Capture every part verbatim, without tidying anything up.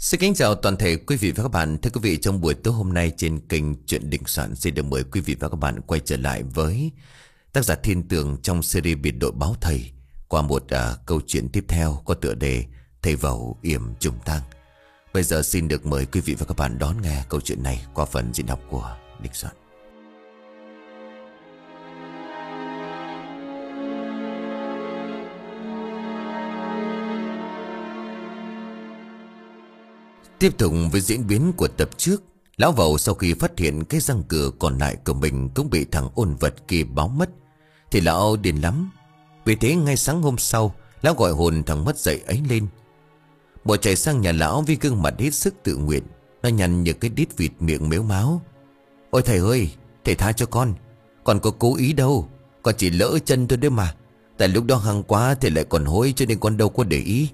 Xin kính chào toàn thể quý vị và các bạn. Thưa quý vị, trong buổi tối hôm nay trên kênh Chuyện Đình Soạn xin được mời quý vị và các bạn quay trở lại với tác giả Thiên Tường trong series biệt đội báo thầy qua một uh, câu chuyện tiếp theo có tựa đề Thầy Vẩu Yểm Trùng Tang. Bây giờ xin được mời quý vị và các bạn đón nghe câu chuyện này qua phần diễn đọc của Đình Soạn. Tiếp tục với diễn biến của tập trước, lão Vẩu sau khi phát hiện cái răng cửa còn lại của mình cũng bị thằng ôn vật kia báo mất thì lão điên lắm. Vì thế ngay sáng hôm sau, lão gọi hồn thằng mất dậy ấy lên. Bộ chạy sang nhà lão với gương mặt hết sức tự nguyện. Nó nhăn như cái đít vịt miệng mếu máo. Ôi thầy ơi, thầy tha cho con. Con có cố ý đâu, con chỉ lỡ chân thôi đấy mà. Tại lúc đó hăng quá thì lại còn hối cho nên con đâu có để ý.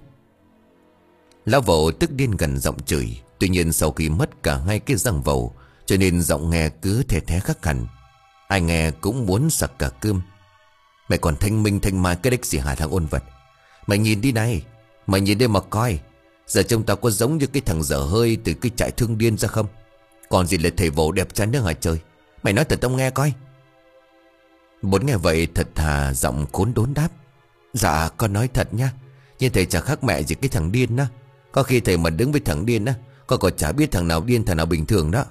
Lão Vẩu tức điên gần giọng chửi. Tuy nhiên sau khi mất cả hai cái răng vẩu cho nên giọng nghe cứ thè thé khắc hẳn. Ai nghe cũng muốn sặc cả cơm. Mày còn thanh minh thanh mai cái đếch gì hả thằng ôn vật. Mày nhìn đi này, mày nhìn đây mà coi. Giờ trông tao có giống như cái thằng dở hơi từ cái trại thương điên ra không? Còn gì là thầy Vẩu đẹp trai nữa hả trời? Mày nói thật tao nghe coi. Bốn nghe vậy thật thà giọng khốn đốn đáp. Dạ con nói thật nha. Nhưng thầy chả khác mẹ gì cái thằng điên đó. Có khi thầy mà đứng với thằng điên á, con còn chả biết thằng nào điên thằng nào bình thường đó.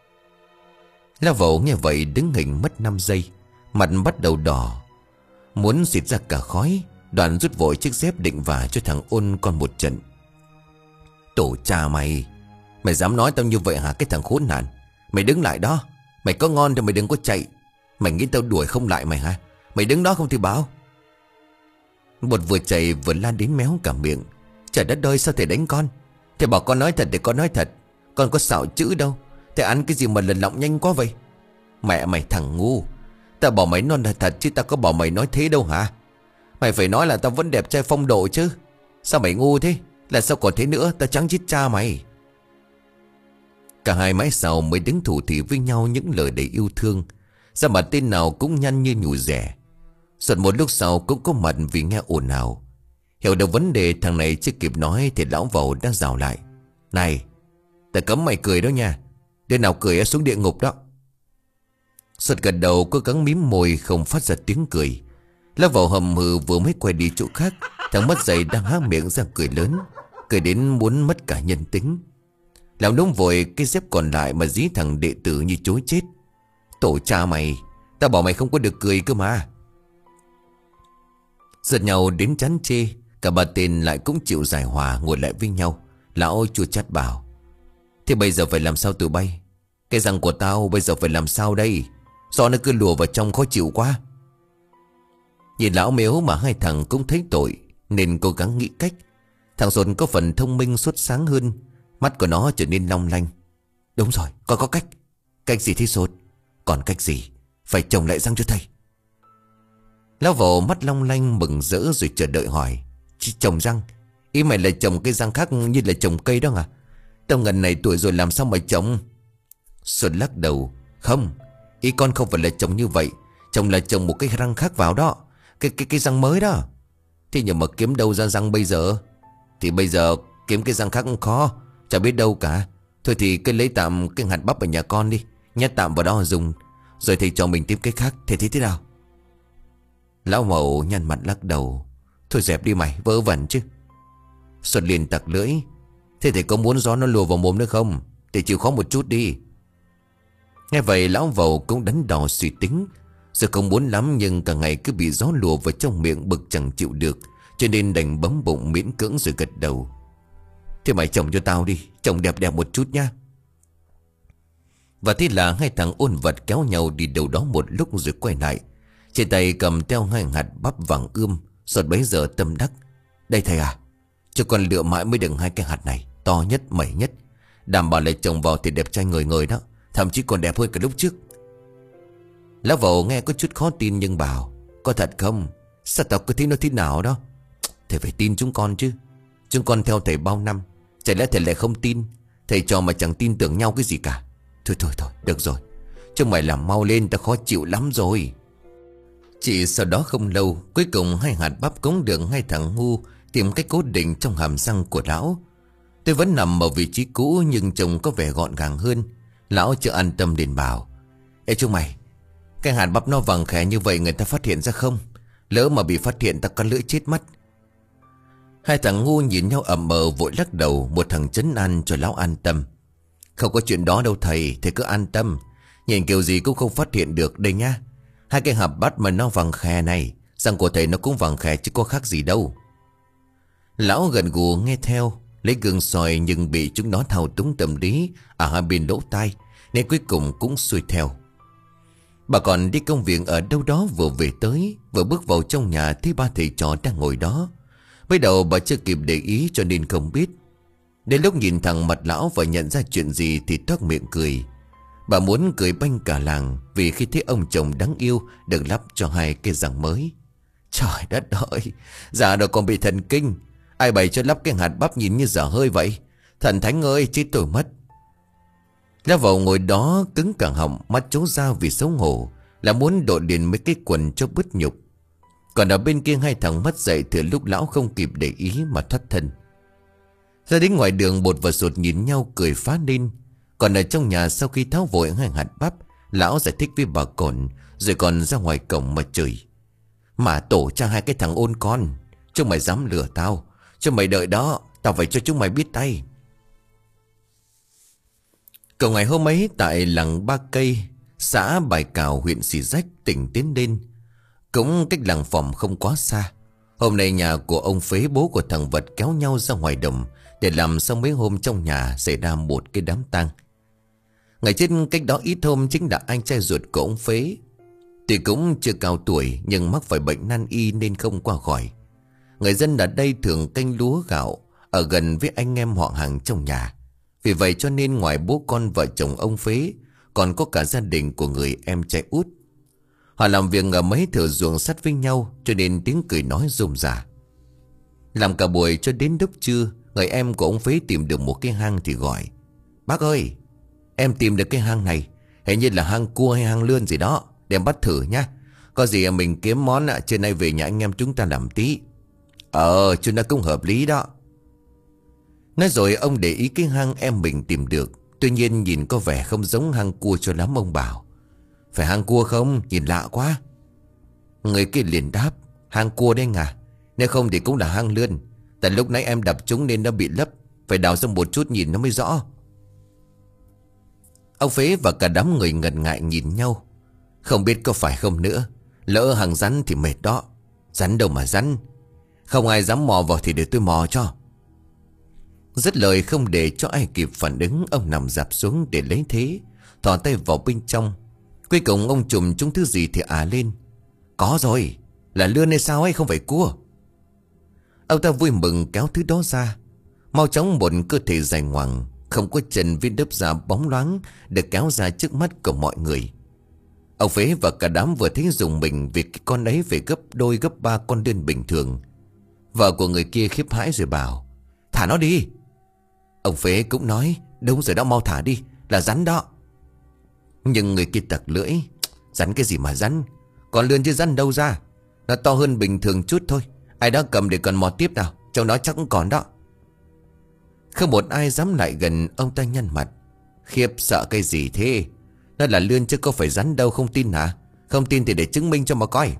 Lão Vẩu nghe vậy đứng hình mất năm giây. Mặt bắt đầu đỏ, muốn xịt ra cả khói. Đoạn rút vội chiếc dép định vả cho thằng ôn con một trận. Tổ cha mày, mày dám nói tao như vậy hả cái thằng khốn nạn? Mày đứng lại đó. Mày có ngon thì mày đừng có chạy. Mày nghĩ tao đuổi không lại mày hả? Mày đứng đó không thì báo. Bột vừa chạy vừa la đến méo cả miệng. Trời đất ơi, sao thầy đánh con? Thầy bảo con nói thật để con nói thật. Con có xạo chữ đâu. Thầy ăn cái gì mà lần lọng nhanh quá vậy? Mẹ mày thằng ngu. Tao bảo mày nói là thật chứ tao có bảo mày nói thế đâu hả? Mày phải nói là tao vẫn đẹp trai phong độ chứ. Sao mày ngu thế? Là sao còn thế nữa? Tao trắng chít cha mày. Cả hai mãi sau mới đứng thủ thỉ với nhau những lời đầy yêu thương. Ra mặt tên nào cũng nhăn như nhủ rẻ. Suốt một lúc sau cũng có mặt vì nghe ồn ào. Hiểu được vấn đề thằng này chưa kịp nói thì lão Vẩu đã rào lại. Này, tao cấm mày cười đó nha. Đứa nào cười xuống địa ngục đó. Suốt gật đầu cố gắng mím môi không phát ra tiếng cười. Lão Vẩu hầm hừ vừa mới quay đi chỗ khác. Thằng mất dậy đang há miệng ra cười lớn. Cười đến muốn mất cả nhân tính. Lão núng vội cái dép còn lại mà dí thằng đệ tử như chối chết. Tổ cha mày, tao bảo mày không có được cười cơ mà. Giật nhau đến chán chê. Cả ba tên lại cũng chịu giải hòa ngồi lại với nhau. Lão chua chát bảo. Thế bây giờ phải làm sao tụi bay? Cái răng của tao bây giờ phải làm sao đây? Do nó cứ lùa vào trong khó chịu quá. Nhìn lão mếu mà hai thằng cũng thấy tội nên cố gắng nghĩ cách. Thằng Sột có phần thông minh xuất sáng hơn. Mắt của nó trở nên long lanh. Đúng rồi, con có cách. Cách gì thế Sột? Còn cách gì? Phải trồng lại răng cho thầy. Lão Vẩu mắt long lanh mừng rỡ rồi chờ đợi hỏi. Trồng răng? Ý mày là trồng cái răng khác như là trồng cây đó à? Tao ngần này tuổi rồi làm sao mà trồng? Xuân lắc đầu. Không, ý con không phải là trồng như vậy. Trồng là trồng một cái răng khác vào đó. Cái cái cái răng mới đó. Thế nhưng mà kiếm đâu ra răng bây giờ? Thì bây giờ kiếm cái răng khác cũng khó. Chả biết đâu cả. Thôi thì cứ lấy tạm cái hạt bắp ở nhà con đi. Nhét tạm vào đó dùng. Rồi thì cho mình tìm cái khác. Thế thế thế nào? Lão Mậu nhăn mặt lắc đầu. Thôi dẹp đi mày, vớ vẩn chứ. Xuân liền tặc lưỡi. Thế thì có muốn gió nó lùa vào mồm nữa không? Thì chịu khó một chút đi. Nghe vậy lão Vẩu cũng đắn đo suy tính. Giờ không muốn lắm nhưng cả ngày cứ bị gió lùa vào trong miệng bực chẳng chịu được. Cho nên đành bấm bụng miễn cưỡng rồi gật đầu. Thế mày trồng cho tao đi. Trồng đẹp đẹp một chút nha. Và thế là hai thằng ôn vật kéo nhau đi đâu đó một lúc rồi quay lại. Trên tay cầm theo hai hạt bắp vàng ươm. Sột bấy giờ tâm đắc. Đây thầy à, cho con lựa mãi mới được hai cái hạt này. To nhất, mẩy nhất. Đảm bảo lại trồng vào thì đẹp trai người người đó. Thậm chí còn đẹp hơn cả lúc trước. Lão Vẩu nghe có chút khó tin nhưng bảo. Có thật không? Sao tao cứ thấy nó thế nào đó? Thầy phải tin chúng con chứ. Chúng con theo thầy bao năm. Chả lẽ thầy lại không tin? Thầy trò mà chẳng tin tưởng nhau cái gì cả. Thôi thôi thôi, được rồi. Chúng mày làm mau lên, tao khó chịu lắm rồi. Chỉ sau đó không lâu, cuối cùng hai hạt bắp cũng được hai thằng ngu tìm cách cố định trong hàm răng của lão. Tôi vẫn nằm ở vị trí cũ nhưng trông có vẻ gọn gàng hơn. Lão chưa an tâm liền bảo: Ê chúng mày, cái hạt bắp nó vàng khè như vậy người ta phát hiện ra không? Lỡ mà bị phát hiện ta cắn lưỡi chết mất. Hai thằng ngu nhìn nhau ậm ờ vội lắc đầu. Một thằng trấn an cho lão an tâm: Không có chuyện đó đâu thầy, thầy cứ an tâm. Nhìn kiểu gì cũng không phát hiện được đây nha. Hai cái hạt bắp mà nó vàng khè này, răng của thầy nó cũng vàng khè chứ có khác gì đâu. Lão gần gù nghe theo, lấy gương soi nhưng bị chúng nó thao túng tâm lý ở hai bên lỗ tai, nên cuối cùng cũng xuôi theo. Bà còn đi công việc ở đâu đó vừa về tới, vừa bước vào trong nhà thấy ba thầy trò đang ngồi đó. Bây đầu bà chưa kịp để ý cho nên không biết. Đến lúc nhìn thẳng mặt lão và nhận ra chuyện gì thì toát miệng cười. Bà muốn cười banh cả làng vì khi thấy ông chồng đáng yêu được lắp cho hai cái răng mới. Trời đất ơi, già rồi còn bị thần kinh. Ai bày cho lắp cái hạt bắp nhìn như dở hơi vậy? Thần thánh ơi, chết tôi mất. Lão vào ngồi đó cứng cả họng, mắt trố ra vì xấu hổ, là muốn đội liền mấy cái quần cho bứt nhục. Còn ở bên kia hai thằng mất dậy từ lúc lão không kịp để ý mà thoát thân. Ra đến ngoài đường Bột và Sột nhìn nhau cười phá lên. Còn ở trong nhà sau khi tháo vội hai hạt bắp, lão giải thích với bà Cổn, rồi còn ra ngoài cổng mà chửi: Mà tổ cha hai cái thằng ôn con, chúng mày dám lừa tao, cho mày đợi đó, tao phải cho chúng mày biết tay. Cậu ngày hôm ấy tại làng Ba Cây, xã Bài Cào, huyện Xì Rách, tỉnh Tiến Lên, cũng cách làng Phòm không quá xa. Hôm nay nhà của ông Phế, bố của thằng Vật, kéo nhau ra ngoài đồng để làm xong mấy hôm trong nhà xảy ra một cái đám tang. Ngày chết cách đó ít hôm chính là anh trai ruột của ông Phế. Tuy cũng chưa cao tuổi nhưng mắc phải bệnh nan y nên không qua khỏi. Người dân ở đây thường canh lúa gạo ở gần với anh em họ hàng trong nhà. Vì vậy cho nên ngoài bố con vợ chồng ông Phế, còn có cả gia đình của người em trai út. Họ làm việc ở mấy thửa ruộng sát với nhau, cho nên tiếng cười nói rôm rả. Làm cả buổi cho đến lúc trưa, người em của ông Phế tìm được một cái hang thì gọi: Bác ơi, em tìm được cái hang này, hình như là hang cua hay hang lươn gì đó, đem bắt thử nhá. Có gì mình kiếm món ạ, trưa nay về nhà anh em chúng ta làm tí. Ờ, chuyện đó cũng hợp lý đó. Nói rồi ông để ý cái hang em mình tìm được. Tuy nhiên nhìn có vẻ không giống hang cua cho lắm. Ông bảo: Phải hang cua không? Nhìn lạ quá. Người kia liền đáp: Hang cua đấy à? Nếu không thì cũng là hang lươn. Tại lúc nãy em đập chúng nên nó bị lấp, phải đào ra một chút nhìn nó mới rõ. Ông Phế và cả đám người ngần ngại nhìn nhau. Không biết có phải không nữa. Lỡ hàng rắn thì mệt đó. Rắn đâu mà rắn. Không ai dám mò vào thì để tôi mò cho. Dứt lời không để cho ai kịp phản ứng, ông nằm dạp xuống để lấy thế, thò tay vào bên trong. Cuối cùng ông chùm chúng thứ gì thì à lên: Có rồi, là lươn hay sao ấy, không phải cua. Ông ta vui mừng kéo thứ đó ra. Mau chóng một cơ thể dài ngoằng, không có chân với đớp da bóng loáng được kéo ra trước mắt của mọi người. Ông Phế và cả đám vừa thấy dùng mình vì cái con ấy phải gấp đôi gấp ba con lươn bình thường. Vợ của người kia khiếp hãi rồi bảo: Thả nó đi. Ông Phế cũng nói: Đúng rồi đó, mau thả đi, là rắn đó. Nhưng người kia tặc lưỡi: Rắn cái gì mà rắn, còn lươn chứ rắn đâu ra. Nó to hơn bình thường chút thôi. Ai đó cầm để còn mò tiếp nào, trong đó chắc cũng còn đó. Không một ai dám lại gần. Ông ta nhăn mặt: Khiếp sợ cái gì thế? Nó là lươn chứ có phải rắn đâu, không tin hả? Không tin thì để chứng minh cho mà coi.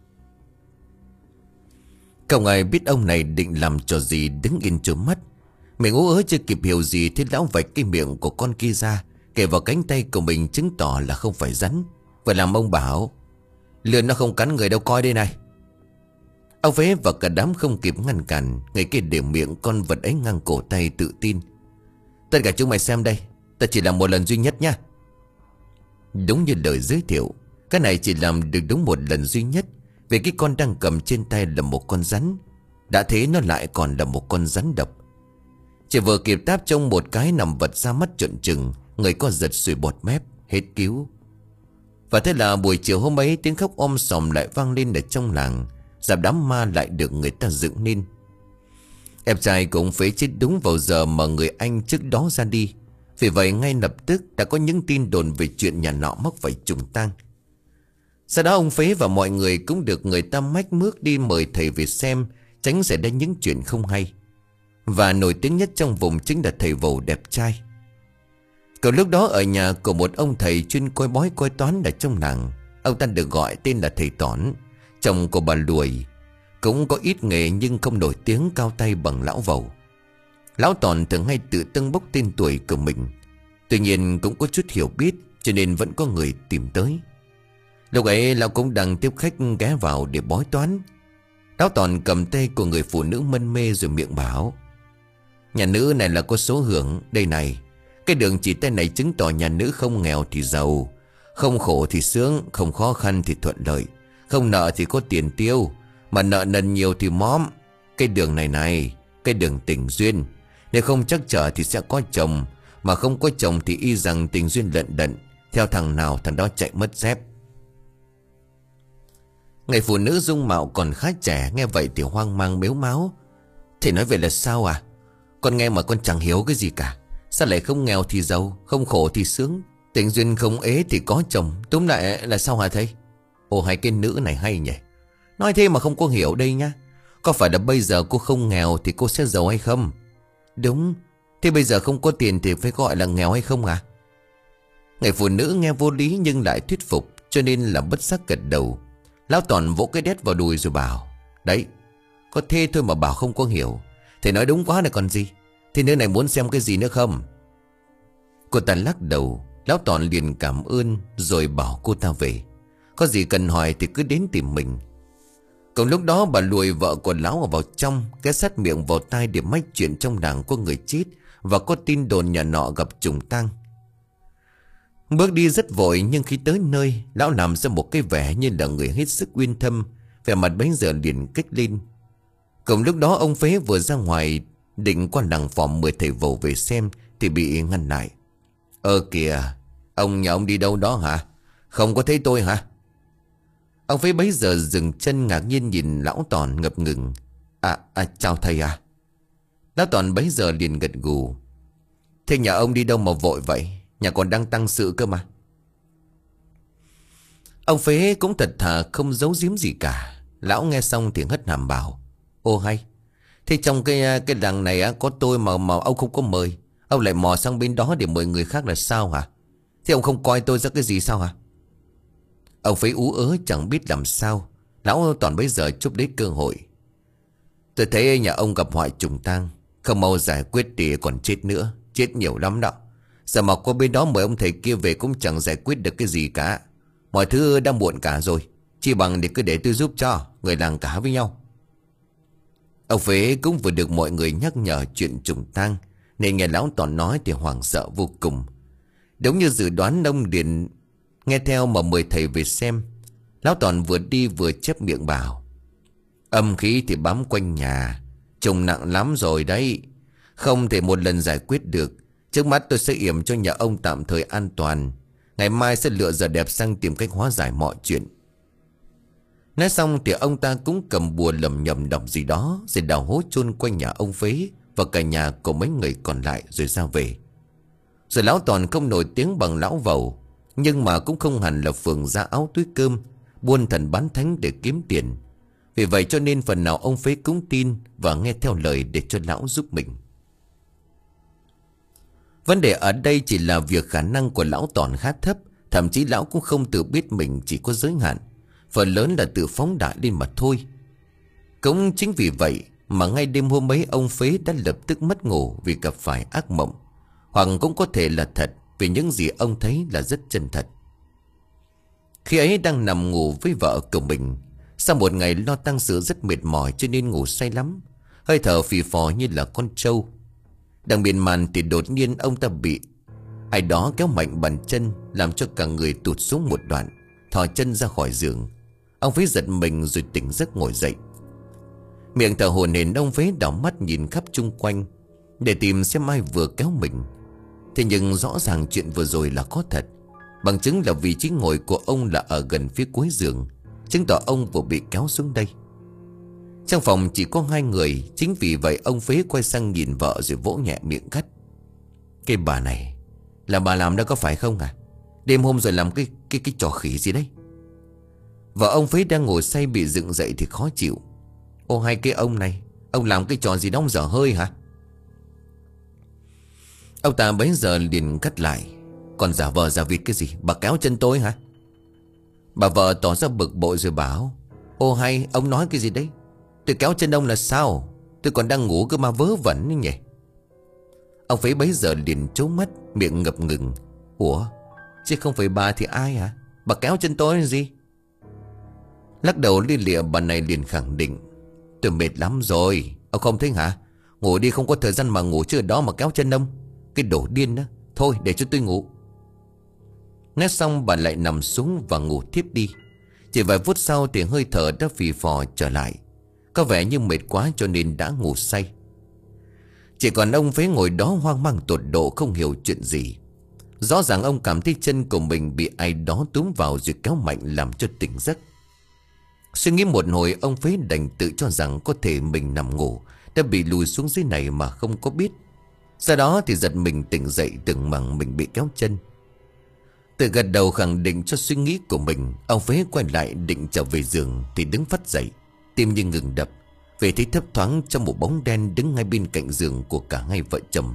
Không ai biết ông này định làm trò gì, đứng yên trố mắt. Mình ú ớ chưa kịp hiểu gì thì lão vạch cái miệng của con kia ra, kề vào cánh tay của mình chứng tỏ là không phải rắn. Vậy làm ông bảo: Lươn nó không cắn người đâu, coi đây này. Ông Phế và cả đám không kịp ngăn cản. Người kia để miệng con vật ấy ngang cổ tay tự tin: Tất cả chúng mày xem đây, ta chỉ làm một lần duy nhất nha. Đúng như lời giới thiệu, cái này chỉ làm được đúng một lần duy nhất. Vì cái con đang cầm trên tay là một con rắn. Đã thế nó lại còn là một con rắn độc. Chỉ vừa kịp táp trong một cái nằm vật ra mắt trợn trừng. Người co giật sùi bọt mép, hết cứu. Và thế là buổi chiều hôm ấy, tiếng khóc om sòm lại vang lên ở trong làng. Dạp đám ma lại được người ta dựng nên. Em trai của ông Phế chết đúng vào giờ mà người anh trước đó ra đi. Vì vậy ngay lập tức đã có những tin đồn về chuyện nhà nọ mắc phải trùng tang. Sau đó ông Phế và mọi người cũng được người ta mách mước đi mời thầy về xem, tránh xảy ra những chuyện không hay. và nổi tiếng nhất trong vùng chính là thầy Vầu đẹp trai. Cậu lúc đó ở nhà của một ông thầy chuyên coi bói coi toán ở trong làng. Ông ta được gọi tên là thầy Tỏn, chồng của bà Lùi. Cũng có ít nghề nhưng không nổi tiếng cao tay bằng lão Vầu. Lão Tỏn thường hay tự tâng bốc tên tuổi của mình. Tuy nhiên cũng có chút hiểu biết, cho nên vẫn có người tìm tới. Lúc ấy lão cũng đang tiếp khách ghé vào để bói toán. Lão Tỏn cầm tay của người phụ nữ mân mê rồi miệng bảo: nhà nữ này là có số hưởng đây này. Cái đường chỉ tay này chứng tỏ nhà nữ không nghèo thì giàu, không khổ thì sướng, không khó khăn thì thuận lợi, không nợ thì có tiền tiêu, mà nợ nần nhiều thì móm. Cái đường này này, cái đường tình duyên. Nếu không chắc trở thì sẽ có chồng, mà không có chồng thì y rằng tình duyên lận đận, theo thằng nào thằng đó chạy mất dép. Người phụ nữ dung mạo còn khá trẻ nghe vậy thì hoang mang mếu máo: thầy nói vậy là sao à? Con nghe mà con chẳng hiểu cái gì cả. Sao lại không nghèo thì giàu, không khổ thì sướng, tình duyên không ế thì có chồng, túm lại là sao hả thầy? Ồ, hai cái nữ này hay nhỉ. Nói thế mà không có hiểu đây nhá. Có phải là bây giờ cô không nghèo thì cô sẽ giàu hay không? Đúng. Thế bây giờ không có tiền thì phải gọi là nghèo hay không à? Người phụ nữ nghe vô lý nhưng lại thuyết phục, cho nên là bất giác gật đầu. Lão Toàn vỗ cái đét vào đùi rồi bảo: đấy, có thế thôi mà bảo không có hiểu. Thầy nói đúng quá này còn gì. Thế nơi này muốn xem cái gì nữa không? Cô ta lắc đầu. Lão Toàn liền cảm ơn rồi bảo cô ta về. Có gì cần hỏi thì cứ đến tìm mình. Còn lúc đó bà Lùi vợ của lão ở vào trong, ghé sát miệng vào tai để mách chuyện trong làng có người chết và có tin đồn nhà nọ gặp trùng tang. Bước đi rất vội, nhưng khi tới nơi, lão làm ra một cái vẻ như là người hết sức uyên thâm, vẻ mặt bấy giờ liền kích lên. Cùng lúc đó ông Phế vừa ra ngoài định qua làng phòm mời thầy Vầu về xem thì bị ngăn lại. Ơ kìa, ông nhà ông đi đâu đó hả? Không có thấy tôi hả? Ông Phế bấy giờ dừng chân ngạc nhiên nhìn lão Toàn ngập ngừng. À, à chào thầy à. Lão Toàn bấy giờ liền gật gù. Thế nhà ông đi đâu mà vội vậy? Nhà còn đang tang sự cơ mà. Ông Phế cũng thật thà không giấu giếm gì cả. Lão nghe xong thì hất hàm bảo: ô hay, thế trong cái cái làng này á, có tôi mà mà ông không có mời. Ông lại mò sang bên đó để mời người khác là sao hả? Thế ông không coi tôi ra cái gì sao hả? Ông Phế ú ớ chẳng biết làm sao. Lão Toàn bây giờ chúc lấy cơ hội. Tôi thấy nhà ông gặp họa trùng tang, không mau giải quyết thì còn chết nữa. Chết nhiều lắm đó. Giờ mà qua bên đó mời ông thầy kia về cũng chẳng giải quyết được cái gì cả. Mọi thứ đã muộn cả rồi. Chỉ bằng để cứ để tôi giúp cho. Người làng cả với nhau. Ông Phế cũng vừa được mọi người nhắc nhở chuyện trùng tang, nên nghe lão Toàn nói thì hoảng sợ vô cùng. Đúng như dự đoán, ông liền nghe theo mà mời thầy về xem. Lão Toàn vừa đi vừa chép miệng bảo: âm khí thì bám quanh nhà, trùng nặng lắm rồi đấy. Không thể một lần giải quyết được. Trước mắt tôi sẽ yểm cho nhà ông tạm thời an toàn. Ngày mai sẽ lựa giờ đẹp sang tìm cách hóa giải mọi chuyện. Nói xong thì ông ta cũng cầm bùa lầm nhầm đọc gì đó, rồi đào hố chôn quanh nhà ông Phế và cả nhà của mấy người còn lại rồi ra về. Rồi lão Toàn không nổi tiếng bằng lão Vầu, nhưng mà cũng không hẳn là phường ra áo túi cơm, buôn thần bán thánh để kiếm tiền. Vì vậy cho nên phần nào ông Phế cũng tin và nghe theo lời để cho lão giúp mình. Vấn đề ở đây chỉ là việc khả năng của lão Toàn khá thấp. Thậm chí lão cũng không tự biết mình chỉ có giới hạn. Phần lớn là tự phóng đại lên mà thôi. Cũng chính vì vậy mà ngay đêm hôm ấy ông Phế đã lập tức mất ngủ vì gặp phải ác mộng. Hoặc cũng có thể là thật, vì những gì ông thấy là rất chân thật. Khi ấy đang nằm ngủ với vợ của mình, sau một ngày lo tang sự rất mệt mỏi cho nên ngủ say lắm, hơi thở phì phò như là con trâu. Đang miên man thì đột nhiên ông ta bị ai đó kéo mạnh bàn chân, làm cho cả người tụt xuống một đoạn, thò chân ra khỏi giường. Ông Phế giật mình rồi tỉnh giấc ngồi dậy. Miệng thở hổn hển, ông Phế đảo mắt nhìn khắp chung quanh để tìm xem ai vừa kéo mình. Thế nhưng rõ ràng chuyện vừa rồi là có thật. Bằng chứng là vị trí ngồi của ông là ở gần phía cuối giường, chứng tỏ ông vừa bị kéo xuống đây. Trong phòng chỉ có hai người, chính vì vậy ông Phế quay sang nhìn vợ rồi vỗ nhẹ miệng gắt: cái bà này là bà làm đó có phải không à? Đêm hôm rồi làm cái cái cái trò khỉ gì đấy? Vợ ông Phế đang ngồi say bị dựng dậy thì khó chịu: ô hai cái ông này, ông làm cái trò gì đó dở hơi hả? Ông ta bấy giờ liền cắt lại: "Còn giả vờ giả vịt cái gì? Bà kéo chân tôi hả?" Bà vợ tỏ ra bực bội rồi bảo: "Ô hay, ông nói cái gì đấy? Tôi kéo chân ông là sao? Tôi còn đang ngủ cơ mà vớ vẩn ấy nhỉ." Ông Phế bấy giờ liền trố mắt, miệng ngập ngừng: "Ủa, chứ không phải bà thì ai hả? Bà kéo chân tôi là gì?" Lắc đầu lia lịa, bà này liền khẳng định: "Tôi mệt lắm rồi. Ông không thấy hả? Ngủ đi, không có thời gian mà ngủ chứ ở đó mà kéo chân ông. Cái đồ điên đó. Thôi để cho tôi ngủ." Nói xong bà lại nằm xuống và ngủ thiếp đi. Chỉ vài phút sau thì hơi thở đã phì phò trở lại. Có vẻ như mệt quá cho nên đã ngủ say. Chỉ còn ông Phế ngồi đó hoang mang tột độ, không hiểu chuyện gì. Rõ ràng ông cảm thấy chân của mình bị ai đó túm vào rồi kéo mạnh làm cho tỉnh giấc. Suy nghĩ một hồi, ông Phế đành tự cho rằng có thể mình nằm ngủ đã bị lùi xuống dưới này mà không có biết. Sau đó thì giật mình tỉnh dậy, tưởng rằng mình bị kéo chân. Tự gật đầu khẳng định cho suy nghĩ của mình, ông Phế quay lại định trở về giường thì đứng phắt dậy, tim như ngừng đập, vì thấy thấp thoáng trong một bóng đen đứng ngay bên cạnh giường của cả hai vợ chồng.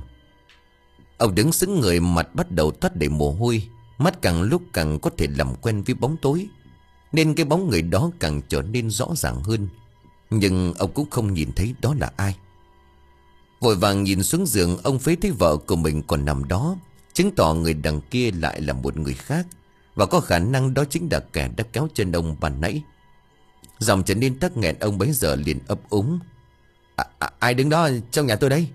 Ông đứng sững người, mặt bắt đầu toát đầy mồ hôi, mắt càng lúc càng có thể làm quen với bóng tối, nên cái bóng người đó càng trở nên rõ ràng hơn. Nhưng ông cũng không nhìn thấy đó là ai. Vội vàng nhìn xuống giường, ông Phế thấy vợ của mình còn nằm đó, chứng tỏ người đằng kia lại là một người khác, và có khả năng đó chính là kẻ đã kéo chân ông ban nãy. Giọng trở nên tắc nghẹn, ông bấy giờ liền ấp úng: à, à, "Ai đứng đó trong nhà tôi đây?"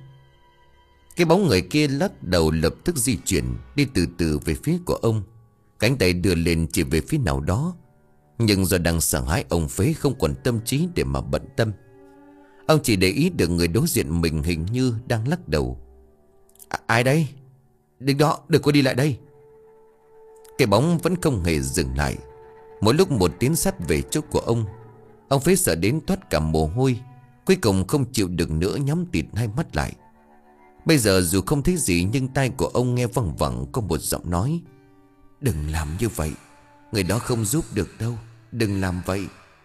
Cái bóng người kia lắc đầu lập tức di chuyển, đi từ từ về phía của ông, cánh tay đưa lên chỉ về phía nào đó. Nhưng do đang sợ hãi, ông Phế không còn tâm trí để mà bận tâm. Ông chỉ để ý được người đối diện mình hình như đang lắc đầu. À, "Ai đây? Đứng đó, đừng có đi lại đây." Cái bóng vẫn không hề dừng lại, mỗi lúc một tiến sát về chỗ của ông. Ông Phế sợ đến toát cả mồ hôi, cuối cùng không chịu được nữa, nhắm tịt hai mắt lại. Bây giờ dù không thấy gì, nhưng tai của ông nghe văng vẳng có một giọng nói: "Đừng làm như vậy, người đó không giúp được đâu, đừng làm vậy."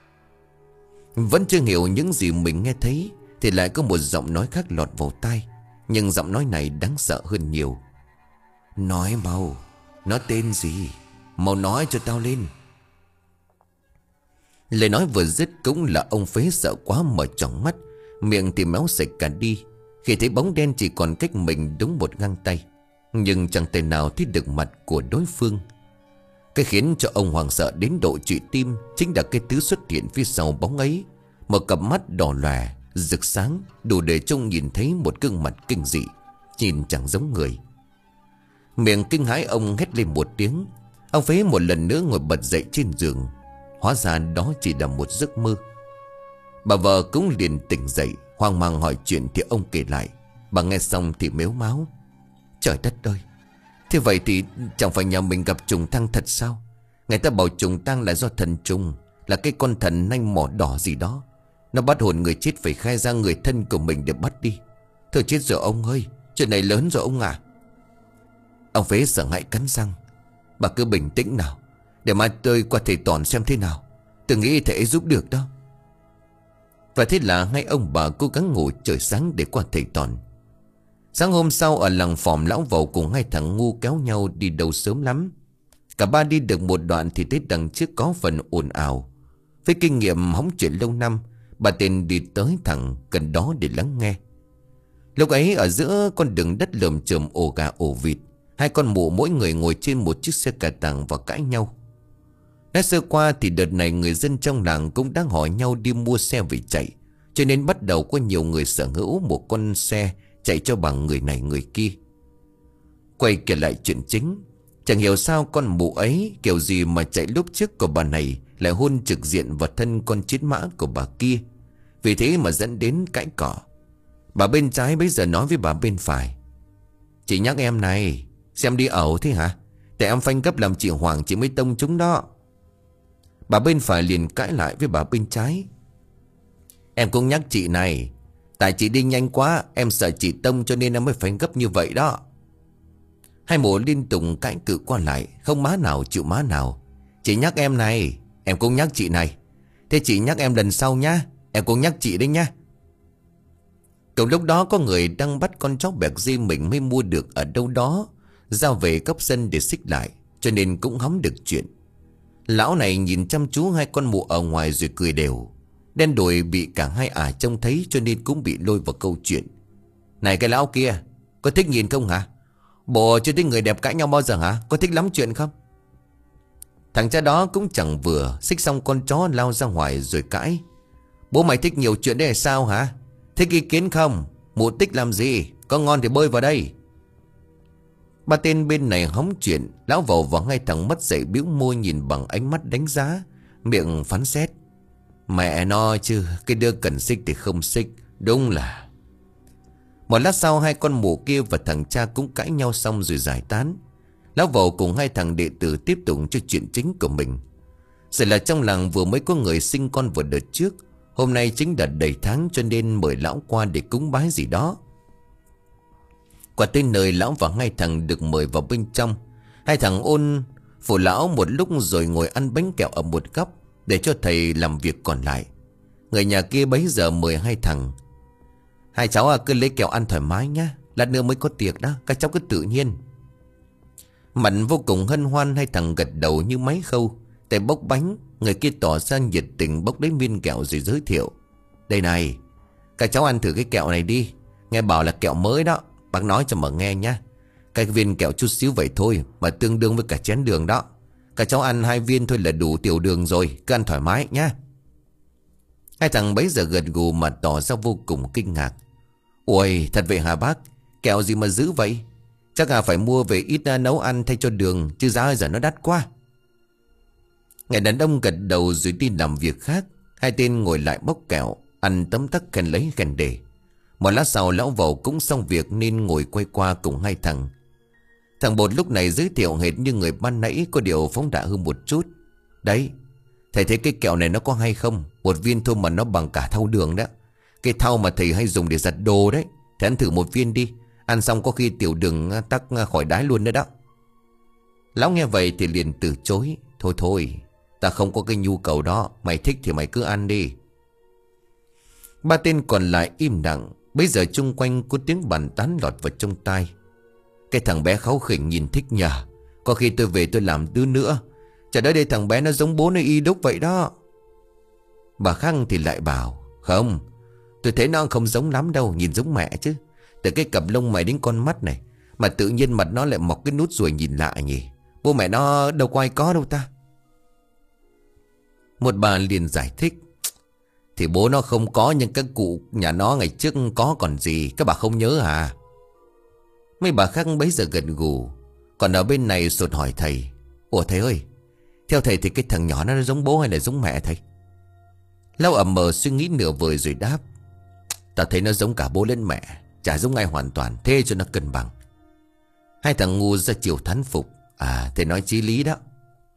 Vẫn chưa hiểu những gì mình nghe thấy thì lại có một giọng nói khác lọt vào tai, nhưng giọng nói này đáng sợ hơn nhiều. "Nói mau, nó tên gì? Mau nói cho tao lên." Lời nói vừa dứt cũng là ông Phế sợ quá mở tròn mắt, miệng thì méo sạch cả đi khi thấy bóng đen chỉ còn cách mình đúng một găng tay, nhưng chẳng thể nào thấy được mặt của đối phương. Cái khiến cho ông hoảng sợ đến độ trụy tim chính là cái thứ xuất hiện phía sau bóng ấy, một cặp mắt đỏ lòe rực sáng, đủ để trông nhìn thấy một gương mặt kinh dị, nhìn chẳng giống người. Miệng kinh hãi ông hét lên một tiếng. Ông Phế một lần nữa ngồi bật dậy trên giường. Hóa ra đó chỉ là một giấc mơ. Bà vợ cũng liền tỉnh dậy, hoang mang hỏi chuyện thì ông kể lại. Bà nghe xong thì mếu máo: "Trời đất ơi, thế vậy thì chẳng phải nhà mình gặp trùng tang thật sao? Người ta bảo trùng tang là do thần trùng, là cái con thần nanh mỏ đỏ gì đó. Nó bắt hồn người chết phải khai ra người thân của mình để bắt đi. Thôi chết rồi ông ơi, chuyện này lớn rồi ông à." Ông Phế sợ hãi cắn răng: "Bà cứ bình tĩnh nào, để mai tôi qua thầy Toàn xem thế nào. Tôi nghĩ thầy ấy giúp được đó." Và thế là hai ông bà cố gắng ngủ trời sáng để qua thầy Toàn. Sáng hôm sau ở làng Phòm, lão Vầu cùng hai thằng ngu kéo nhau đi đâu sớm lắm. Cả ba đi được một đoạn thì thấy đằng trước có phần ồn ào. Với kinh nghiệm hóng chuyện lâu năm, bà tên đi tới thẳng gần đó để lắng nghe. Lúc ấy ở giữa con đường đất lởm chởm ổ gà ổ vịt, hai con mụ mỗi người ngồi trên một chiếc xe cà tàng và cãi nhau. Nói sơ qua thì đợt này người dân trong làng cũng đang hỏi nhau đi mua xe về chạy, cho nên bắt đầu có nhiều người sở hữu một con xe chạy cho bằng người này người kia. Quay kể lại chuyện chính, chẳng hiểu sao con mụ ấy kiểu gì mà chạy lúc trước của bà này lại hôn trực diện vào thân con chiến mã của bà kia. Vì thế mà dẫn đến cãi cọ. Bà bên trái bây giờ nói với bà bên phải: "Chị nhắc em này, xem đi ẩu thế hả? Tại em phanh gấp làm chị Hoàng chị mới tông chúng đó." Bà bên phải liền cãi lại với bà bên trái: "Em cũng nhắc chị này, tại chị đi nhanh quá, em sợ chị tông cho nên em mới phanh gấp như vậy đó." Hai mụ liên tục cãi cự qua lại, không má nào chịu má nào. "Chị nhắc em này, em cũng nhắc chị này. Thế chị nhắc em lần sau nhá, em cũng nhắc chị đấy nhá." Cùng lúc đó có người đang bắt con chó bẹc dê mình mới mua được ở đâu đó, giao về góc sân để xích lại, cho nên cũng hóng được chuyện. Lão này nhìn chăm chú hai con mụ ở ngoài rồi cười đều. Đen đùi bị cả hai ả trông thấy cho nên cũng bị lôi vào câu chuyện. Này cái lão kia, có thích nhìn không hả? Bộ chưa thấy người đẹp cãi nhau bao giờ hả? Có thích lắm chuyện không? Thằng cha đó cũng chẳng vừa xích xong con chó lao ra ngoài rồi cãi. Bố mày thích nhiều chuyện đấy là sao hả? Thích ý kiến không? Mụ tích làm gì? Có ngon thì bơi vào đây. Ba tên bên này hóng chuyện. Lão vầu và ngay thằng mất dậy bĩu môi nhìn bằng ánh mắt đánh giá, miệng phán xét. Mẹ nó chứ, cái đứa cần xích thì không xích. Đúng là. Một lát sau hai con mụ kia và thằng cha cũng cãi nhau xong rồi giải tán. Lão vầu cùng hai thằng đệ tử tiếp tục cho chuyện chính của mình. Rồi là trong làng vừa mới có người sinh con vừa đợt trước. Hôm nay chính đợt đầy tháng cho nên mời lão qua để cúng bái gì đó. Qua tới nơi lão và hai thằng được mời vào bên trong. Hai thằng ôn phụ lão một lúc rồi ngồi ăn bánh kẹo ở một góc để cho thầy làm việc còn lại. Người nhà kia bấy giờ mời hai thằng. Hai cháu à, cứ lấy kẹo ăn thoải mái nhá, lát nữa mới có tiệc đó, các cháu cứ tự nhiên. Mạnh vô cùng hân hoan, hai thằng gật đầu như máy khâu. Tay bốc bánh, người kia tỏ ra nhiệt tình bốc lấy viên kẹo rồi giới thiệu. Đây này, các cháu ăn thử cái kẹo này đi. Nghe bảo là kẹo mới đó, bác nói cho mà nghe nhá. Cái viên kẹo chút xíu vậy thôi mà tương đương với cả chén đường đó. Các cháu ăn hai viên thôi là đủ tiểu đường rồi, cứ ăn thoải mái nhá. Hai thằng bấy giờ gật gù mà tỏ ra vô cùng kinh ngạc. Ôi thật vậy hả bác? Kẹo gì mà dữ vậy? Chắc là phải mua về ít nấu ăn thay cho đường, chứ giá giờ nó đắt quá. Người đàn ông gật đầu rồi đi làm việc khác. Hai tên ngồi lại bóc kẹo, ăn tấm tắc khen lấy khen để. Một lát sau lão vầu cũng xong việc nên ngồi quay qua cùng hai thằng. Thằng bột lúc này giới thiệu hệt như người ban nãy, có điều phóng đại hơn một chút. Đấy, thầy thấy cái kẹo này nó có hay không? Một viên thôi mà nó bằng cả thau đường đó. Cái thau mà thầy hay dùng để giặt đồ đấy. Thầy ăn thử một viên đi. Ăn xong có khi tiểu đường tắc khỏi đái luôn nữa đó. Lão nghe vậy thì liền từ chối. Thôi thôi, ta không có cái nhu cầu đó. Mày thích thì mày cứ ăn đi. Ba tên còn lại im lặng. Bây giờ chung quanh có tiếng bàn tán lọt vào trong tai. Cái thằng bé kháu khỉnh nhìn thích nhờ. Có khi tôi về tôi làm đứa nữa. Chả nói đây thằng bé nó giống bố nó y đúc vậy đó. Bà Khang thì lại bảo. Không, tôi thấy nó không giống lắm đâu. Nhìn giống mẹ chứ. Từ cái cặp lông mày đến con mắt này mà tự nhiên mặt nó lại mọc cái nút ruồi nhìn lạ nhỉ. Bố mẹ nó đâu có ai có đâu ta. Một bà liền giải thích. Thì bố nó không có, nhưng các cụ nhà nó ngày trước có còn gì. Các bà không nhớ à? Mấy bà khác bấy giờ gật gù. Còn ở bên này sột hỏi thầy. Ủa thầy ơi, theo thầy thì cái thằng nhỏ nó giống bố hay là giống mẹ thầy? Lão ẩm mờ suy nghĩ nửa vời rồi đáp. Ta thấy nó giống cả bố lẫn mẹ, chả giống ai hoàn toàn, thế cho nó cân bằng. Hai thằng ngu ra chiều thán phục. À, thầy nói chí lý đó.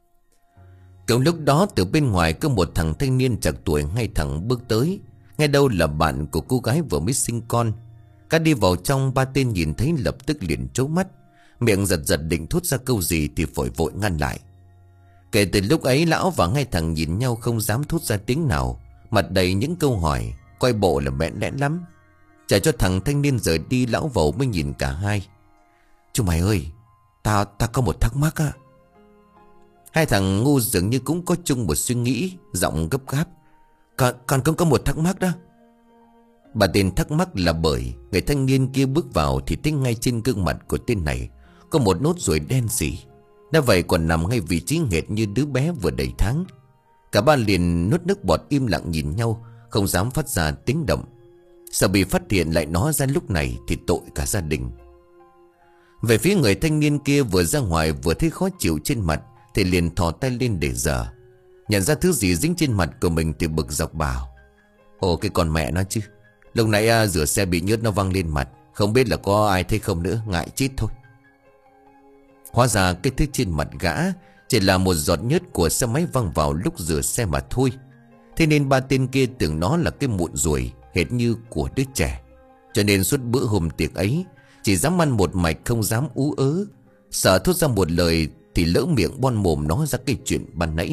Cùng lúc đó từ bên ngoài có một thằng thanh niên chạc tuổi ngay thẳng bước tới. Nghe đâu là bạn của cô gái vừa mới sinh con. Cả đi vào trong, ba tên nhìn thấy lập tức liền trố mắt. Miệng giật giật định thốt ra câu gì thì vội vội ngăn lại. Kể từ lúc ấy lão và ngay thằng nhìn nhau không dám thốt ra tiếng nào. Mặt đầy những câu hỏi, coi bộ là bẽn lẽn lắm. Trả cho thằng thanh niên rời đi, lão vầu mới nhìn cả hai. Chú mày ơi, ta, ta có một thắc mắc á. Hai thằng ngu dường như cũng có chung một suy nghĩ, giọng gấp gáp. Con, con cũng có một thắc mắc đó. Bà tên thắc mắc là bởi người thanh niên kia bước vào thì thấy ngay trên gương mặt của tên này có một nốt ruồi đen sì. Đã vậy còn nằm ngay vị trí hệt như đứa bé vừa đầy tháng. Cả ba liền nuốt nước bọt im lặng nhìn nhau, không dám phát ra tiếng động. Sợ bị phát hiện lại nói ra lúc này thì tội cả gia đình. Về phía người thanh niên kia vừa ra ngoài vừa thấy khó chịu trên mặt thì liền thò tay lên để dở. Nhận ra thứ gì dính trên mặt của mình thì bực dọc bảo. Ồ cái con mẹ nó chứ. Lúc nãy à, rửa xe bị nhớt nó văng lên mặt. Không biết là có ai thấy không nữa, ngại chít thôi. Hóa ra cái thứ trên mặt gã chỉ là một giọt nhớt của xe máy văng vào lúc rửa xe mà thôi. Thế nên ba tên kia tưởng nó là cái mụn ruồi hệt như của đứa trẻ. Cho nên suốt bữa hôm tiệc ấy chỉ dám ăn một mạch, không dám ú ớ. Sợ thốt ra một lời thì lỡ miệng bon mồm nó ra cái chuyện ban nãy.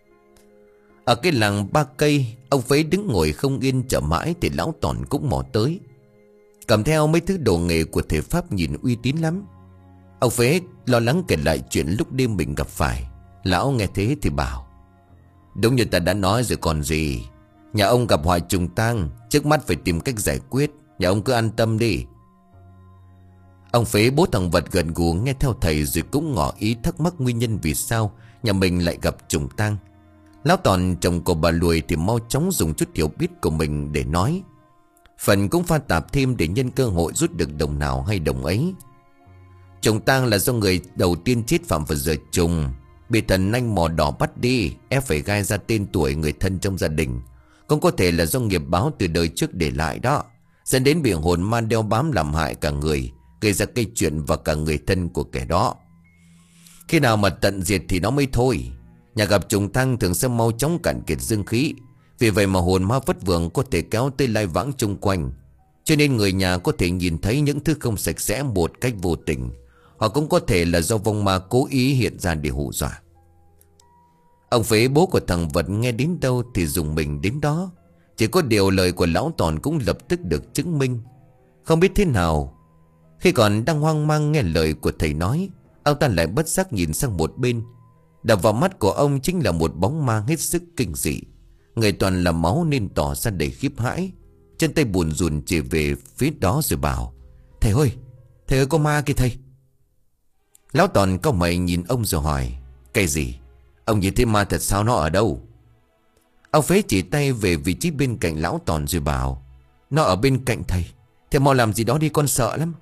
Ở cái làng Ba Cây, ông Phế đứng ngồi không yên chờ mãi thì lão Tòn cũng mò tới. cầm theo mấy thứ đồ nghề của thầy Pháp nhìn uy tín lắm. Ông Phế lo lắng kể lại chuyện lúc đêm mình gặp phải. Lão nghe thế thì bảo: đúng như ta đã nói rồi còn gì. Nhà ông gặp họa trùng tang, trước mắt phải tìm cách giải quyết. Nhà ông cứ an tâm đi. Ông Phế bố thằng Vật gần gù nghe theo thầy, rồi cũng ngỏ ý thắc mắc nguyên nhân vì sao nhà mình lại gặp trùng tang. Lão Toàn chồng của bà Lùi thì mau chóng dùng chút hiểu biết của mình để nói. Phần cũng pha tạp thêm để nhân cơ hội rút được đồng nào hay đồng ấy. Trùng tang là do người đầu tiên chết phạm vào giờ trùng, bị thần nanh mò đỏ bắt đi, ép phải gai ra tên tuổi người thân trong gia đình. Cũng có thể là do nghiệp báo từ đời trước để lại đó, dẫn đến bị hồn ma đeo bám làm hại cả người, gây ra cây chuyện và cả người thân của kẻ đó. Khi nào mà tận diệt thì nó mới thôi. Nhà gặp trùng tang thường sẽ mau chóng cạn kiệt dương khí, vì vậy mà hồn ma vất vưởng có thể kéo tới lai vãng chung quanh. Cho nên người nhà có thể nhìn thấy những thứ không sạch sẽ một cách vô tình, hoặc cũng có thể là do vong ma cố ý hiện ra để hù dọa. Ông Phế bố của thằng Vật nghe đến đâu thì dùng mình đến đó. Chỉ có điều lời của lão Toàn cũng lập tức được chứng minh. Không biết thế nào, khi còn đang hoang mang nghe lời của thầy nói, ông ta lại bất giác nhìn sang một bên. Đập vào mắt của ông chính là một bóng ma hết sức kinh dị. Người toàn là máu nên tỏ ra đầy khiếp hãi. Chân tay buồn rùn chỉ về phía đó rồi bảo: thầy ơi, thầy ơi, có ma kìa thầy. Lão Toàn cau mày nhìn ông rồi hỏi: cái gì? Ông nhìn thấy ma thật sao? Nó ở đâu? Ông Phế chỉ tay về vị trí bên cạnh lão Toàn rồi bảo: nó ở bên cạnh thầy. Thầy mau làm gì đó đi, con sợ lắm.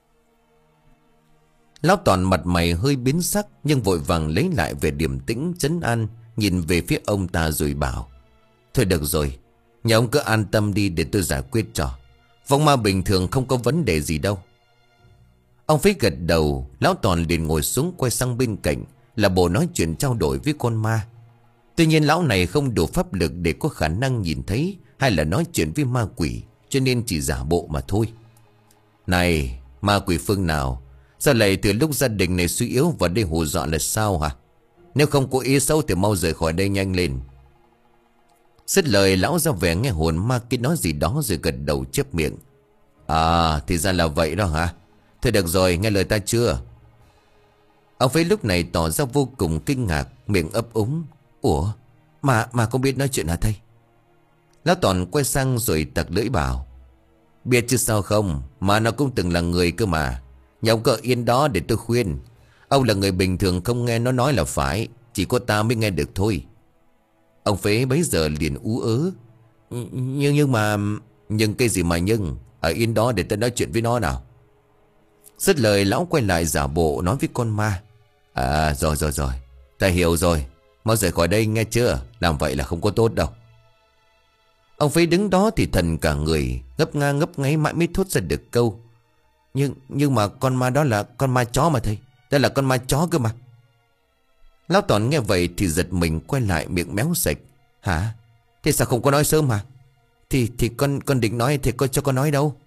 Lão Toàn mặt mày hơi biến sắc, nhưng vội vàng lấy lại vẻ điềm tĩnh trấn an, nhìn về phía ông ta rồi bảo: thôi được rồi, nhà ông cứ an tâm đi để tôi giải quyết cho. Vong ma bình thường không có vấn đề gì đâu. Ông Phế gật đầu. Lão Toàn liền ngồi xuống quay sang bên cạnh, là bộ nói chuyện trao đổi với con ma. Tuy nhiên lão này không đủ pháp lực để có khả năng nhìn thấy hay là nói chuyện với ma quỷ, cho nên chỉ giả bộ mà thôi. Này, ma quỷ phương nào? Sao lại từ lúc gia đình này suy yếu vào đây hù dọa là sao hả? Nếu không có ý xấu thì mau rời khỏi đây nhanh lên. Dứt lời lão ra vẻ nghe hồn ma kia nói gì đó rồi gật đầu chép miệng: à, thì ra là vậy đó hả? Thôi được rồi, nghe lời ta chưa? Ông Phế lúc này tỏ ra vô cùng kinh ngạc, miệng ấp úng: ủa, mà mà không biết nói chuyện hả thầy? Lão Toàn quay sang rồi tặc lưỡi bảo: biết chứ sao không, mà nó cũng từng là người cơ mà. Nhà ông cứ yên đó để tôi khuyên. Ông là người bình thường không nghe nó nói là phải, chỉ có ta mới nghe được thôi. Ông Phế bấy giờ liền ú ớ: Nhưng nhưng mà... Nhưng cái gì mà nhưng? Ở yên đó để ta nói chuyện với nó nào. Dứt lời lão quay lại giả bộ nói với con ma: à, rồi rồi rồi, ta hiểu rồi. Mau rời khỏi đây nghe chưa? Làm vậy là không có tốt đâu. Ông Phế đứng đó thì thần cả người, ngấp nga ngấp ngáy mãi mới thốt ra được câu: Nhưng nhưng mà con ma đó là con ma chó mà thầy. Đây là con ma chó cơ mà. Lão Toàn nghe vậy thì giật mình, quay lại miệng méo sạch: hả? Thế sao không có nói sớm hả? Thì thì con con định nói thì con cho con nói đâu.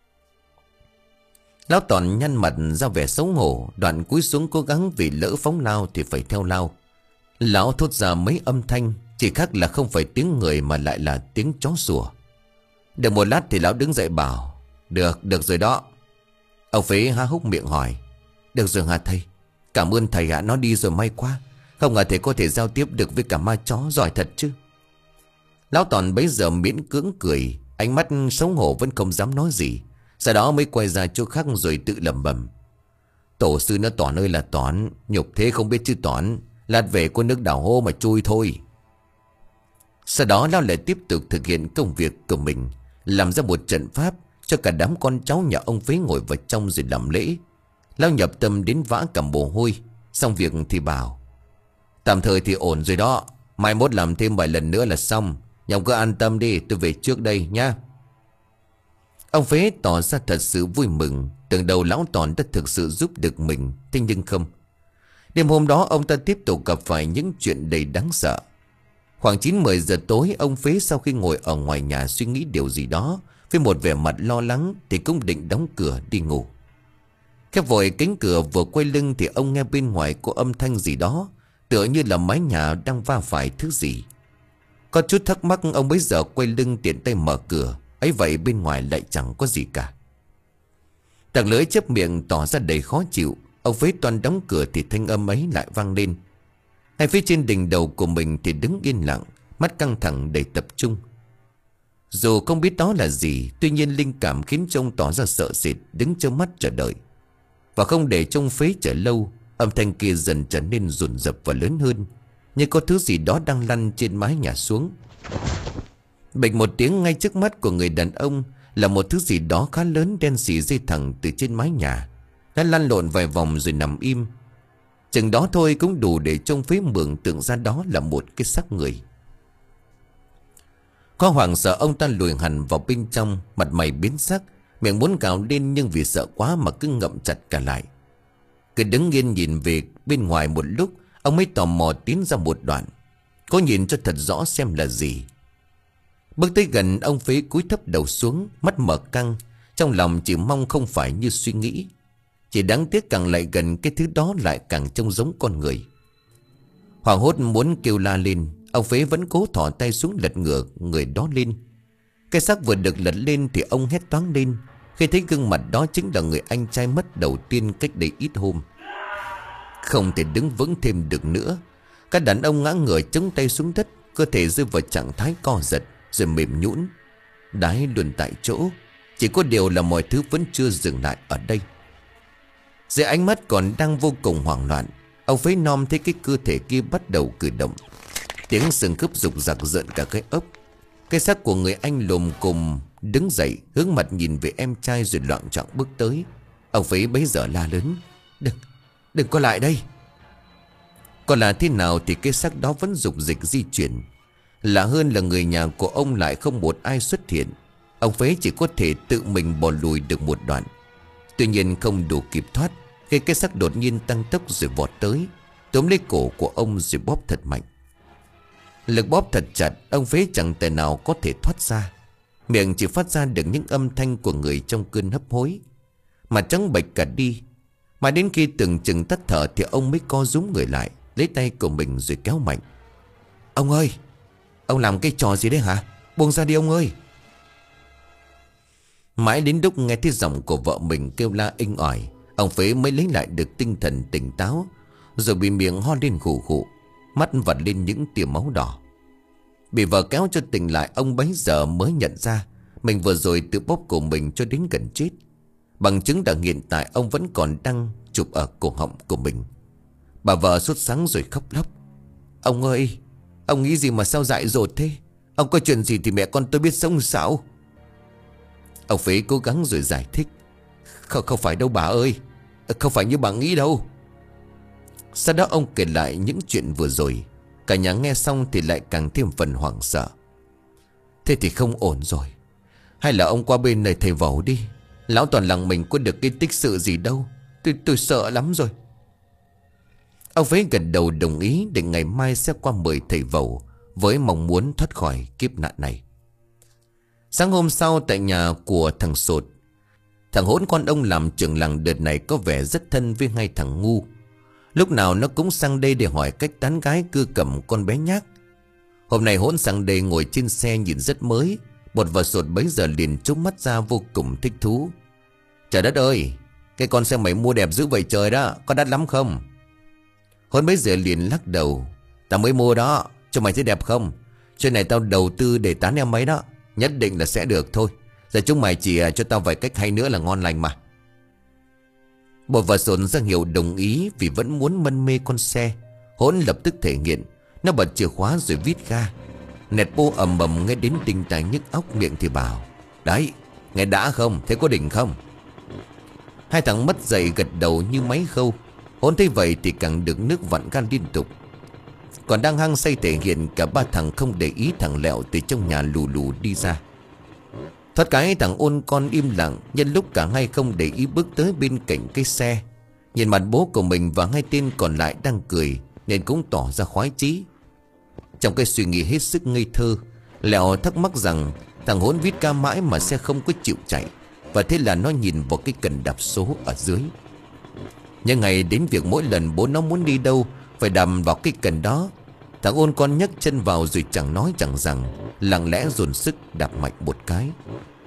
Lão Toàn nhăn mặt ra vẻ xấu hổ, đoạn cúi xuống cố gắng, vì lỡ phóng lao thì phải theo lao. Lão thốt ra mấy âm thanh, chỉ khác là không phải tiếng người mà lại là tiếng chó sủa. Được một lát thì lão đứng dậy bảo: Được, được rồi đó. Ông Phế há hốc miệng hỏi: được rồi hả thầy? Cảm ơn thầy ạ, nó đi rồi may quá. Không ngờ thầy có thể giao tiếp được với cả ma chó, giỏi thật chứ. Lão Toàn bấy giờ miễn cưỡng cười, ánh mắt xấu hổ vẫn không dám nói gì. Sau đó mới quay ra chỗ khác rồi tự lẩm bẩm: tổ sư nó Toán ơi là Toán, nhục thế không biết chữ Toán, lát về có nước đảo hô mà chui thôi. Sau đó lão lại tiếp tục thực hiện công việc của mình, làm ra một trận pháp cho cả đám con cháu nhà ông Phế ngồi vào trong rồi làm lễ. Lão nhập tâm đến vã cả mồ hôi. Xong việc thì bảo: tạm thời thì ổn rồi đó, mai mốt làm thêm vài lần nữa là xong. Nhà ông cứ an tâm đi, tôi về trước đây nhá. Ông Phế tỏ ra thật sự vui mừng, tưởng đầu lão Toàn đã thực sự giúp được mình. Thế nhưng không. Đêm hôm đó ông ta tiếp tục gặp phải những chuyện đầy đáng sợ. Khoảng chín mười giờ tối, ông Phế sau khi ngồi ở ngoài nhà suy nghĩ điều gì đó với một vẻ mặt lo lắng thì cũng định đóng cửa đi ngủ. Khép vội cánh cửa vừa quay lưng thì ông nghe bên ngoài có âm thanh gì đó, tựa như là mái nhà đang va phải thứ gì. Có chút thắc mắc, ông bấy giờ quay lưng tiện tay mở cửa. Ấy vậy bên ngoài lại chẳng có gì cả. Thằng Lưỡi chép miệng tỏ ra đầy khó chịu. Ông Phế toan đóng cửa thì thanh âm ấy lại vang lên. Ngay phía trên đỉnh đầu của mình thì đứng yên lặng, mắt căng thẳng đầy tập trung. Dù không biết đó là gì, tuy nhiên linh cảm khiến trông tỏ ra sợ sệt, đứng trơ mắt chờ đợi. Và không để trông Phế chờ lâu, âm thanh kia dần trở nên dồn dập và lớn hơn, như có thứ gì đó đang lăn trên mái nhà xuống. Bịch một tiếng, ngay trước mắt của người đàn ông là một thứ gì đó khá lớn đen xì rơi thẳng từ trên mái nhà. Nó lăn lộn vài vòng rồi nằm im. Chừng đó thôi cũng đủ để trông Phế mường tượng ra đó là một cái xác người. Có hoảng sợ, ông ta lùi hẳn vào bên trong, mặt mày biến sắc, miệng muốn gào lên nhưng vì sợ quá mà cứ ngậm chặt cả lại. Cứ đứng yên nhìn về bên ngoài một lúc, ông mới tò mò tiến ra một đoạn, cố nhìn cho thật rõ xem là gì. Bước tới gần, ông Phế cúi thấp đầu xuống, mắt mở căng, trong lòng chỉ mong không phải như suy nghĩ. Chỉ đáng tiếc càng lại gần, cái thứ đó lại càng trông giống con người. Hoảng hốt muốn kêu la lên, ông Phế vẫn cố thò tay xuống lật ngửa người đó lên. Cái xác vừa được lật lên thì ông hét toáng lên khi thấy gương mặt đó chính là người anh trai mất đầu tiên cách đây ít hôm. Không thể đứng vững thêm được nữa, các đàn ông ngã ngửa chống tay xuống đất, cơ thể rơi vào trạng thái co giật rồi mềm nhũn, đái luôn tại chỗ. Chỉ có điều là mọi thứ vẫn chưa dừng lại ở đây. Dưới ánh mắt còn đang vô cùng hoảng loạn, ông Phế nom thấy cái cơ thể kia bắt đầu cử động. Tiếng xương khớp rục rặc rợn cả cái ốc. Cái xác của người anh lồm cồm đứng dậy, hướng mặt nhìn về em trai rồi loạng choạng bước tới. Ông Phế bấy giờ la lớn: Đừng, đừng có lại đây. Còn là thế nào thì cái xác đó vẫn rục dịch di chuyển. Lạ hơn là người nhà của ông lại không một ai xuất hiện. Ông Phế chỉ có thể tự mình bỏ lùi được một đoạn. Tuy nhiên không đủ kịp thoát khi cái xác đột nhiên tăng tốc rồi vọt tới, túm lấy cổ của ông rồi bóp thật mạnh. Lực bóp thật chặt, ông Phế chẳng thể nào có thể thoát ra. Miệng chỉ phát ra được những âm thanh của người trong cơn hấp hối. Mặt trắng bệch cả đi. Mà đến khi tưởng chừng tắt thở thì ông mới co rúm người lại, lấy tay của mình rồi kéo mạnh. Ông ơi, ông làm cái trò gì đấy hả? Buông ra đi ông ơi. Mãi đến lúc nghe thấy giọng của vợ mình kêu la inh ỏi, ông Phế mới lấy lại được tinh thần tỉnh táo, rồi bị miệng ho lên khụ khụ, mắt vặt lên những tia máu đỏ. Bị vợ kéo cho tỉnh lại, ông bấy giờ mới nhận ra mình vừa rồi tự bóp cổ mình cho đến gần chết. Bằng chứng là hiện tại ông vẫn còn đang chụp ở cổ họng của mình. Bà vợ sốt sắng rồi khóc lóc: Ông ơi, ông nghĩ gì mà sao dại dột thế? Ông có chuyện gì thì mẹ con tôi biết sống sao? Ông Phế cố gắng rồi giải thích: Không, không phải đâu bà ơi, không phải như bà nghĩ đâu. Sau đó ông kể lại những chuyện vừa rồi. Cả nhà nghe xong thì lại càng thêm phần hoảng sợ. Thế thì không ổn rồi. Hay là ông qua bên này thầy Vẩu đi. Lão toàn làng mình có được cái tích sự gì đâu. Tôi, tôi sợ lắm rồi. Ông Phế gật đầu đồng ý, để ngày mai sẽ qua mời thầy Vẩu, với mong muốn thoát khỏi kiếp nạn này. Sáng hôm sau tại nhà của thằng Sột, thằng hỗn con ông làm trưởng làng đợt này có vẻ rất thân với hai thằng ngu. Lúc nào nó cũng sang đây để hỏi cách tán gái cưa cầm con bé nhác. Hôm nay hỗn sang đây ngồi trên xe nhìn rất mới. Bột và Sột bấy giờ liền trúc mắt ra vô cùng thích thú. Trời đất ơi, cái con xe mày mua đẹp dữ vậy trời đó, có đắt lắm không? Hỗn bấy giờ liền lắc đầu: Tao mới mua đó, cho mày thấy đẹp không? Chuyện này tao đầu tư để tán em mấy đó, nhất định là sẽ được thôi. Giờ chúng mày chỉ cho tao vài cách hay nữa là ngon lành mà. Bột và Sột ra hiệu đồng ý vì vẫn muốn mân mê con xe. Hỗn lập tức thể hiện. Nó bật chìa khóa rồi vít ga. Nẹt bô ầm ầm nghe đến tinh tai nhức óc, miệng thì bảo: Đấy, nghe đã không? Thế có đỉnh không? Hai thằng mất dậy gật đầu như máy khâu. Hỗn thấy vậy thì càng được nước vặn ga liên tục. Còn đang hăng say thể hiện, cả ba thằng không để ý thằng Lẹo từ trong nhà lù lù đi ra. Thoát cái thằng Ôn con im lặng. Nhân lúc cả hai không để ý bước tới bên cạnh cái xe, nhìn mặt bố của mình và hai tên còn lại đang cười, nên cũng tỏ ra khoái chí. Trong cái suy nghĩ hết sức ngây thơ, Lẹo thắc mắc rằng thằng Hỗn vít ca mãi mà xe không có chịu chạy, và thế là nó nhìn vào cái cần đạp số ở dưới. Nhưng ngày đến việc mỗi lần bố nó muốn đi đâu phải đầm vào cái cần đó, thằng Ôn con nhấc chân vào rồi chẳng nói chẳng rằng, lặng lẽ dồn sức đạp mạnh một cái.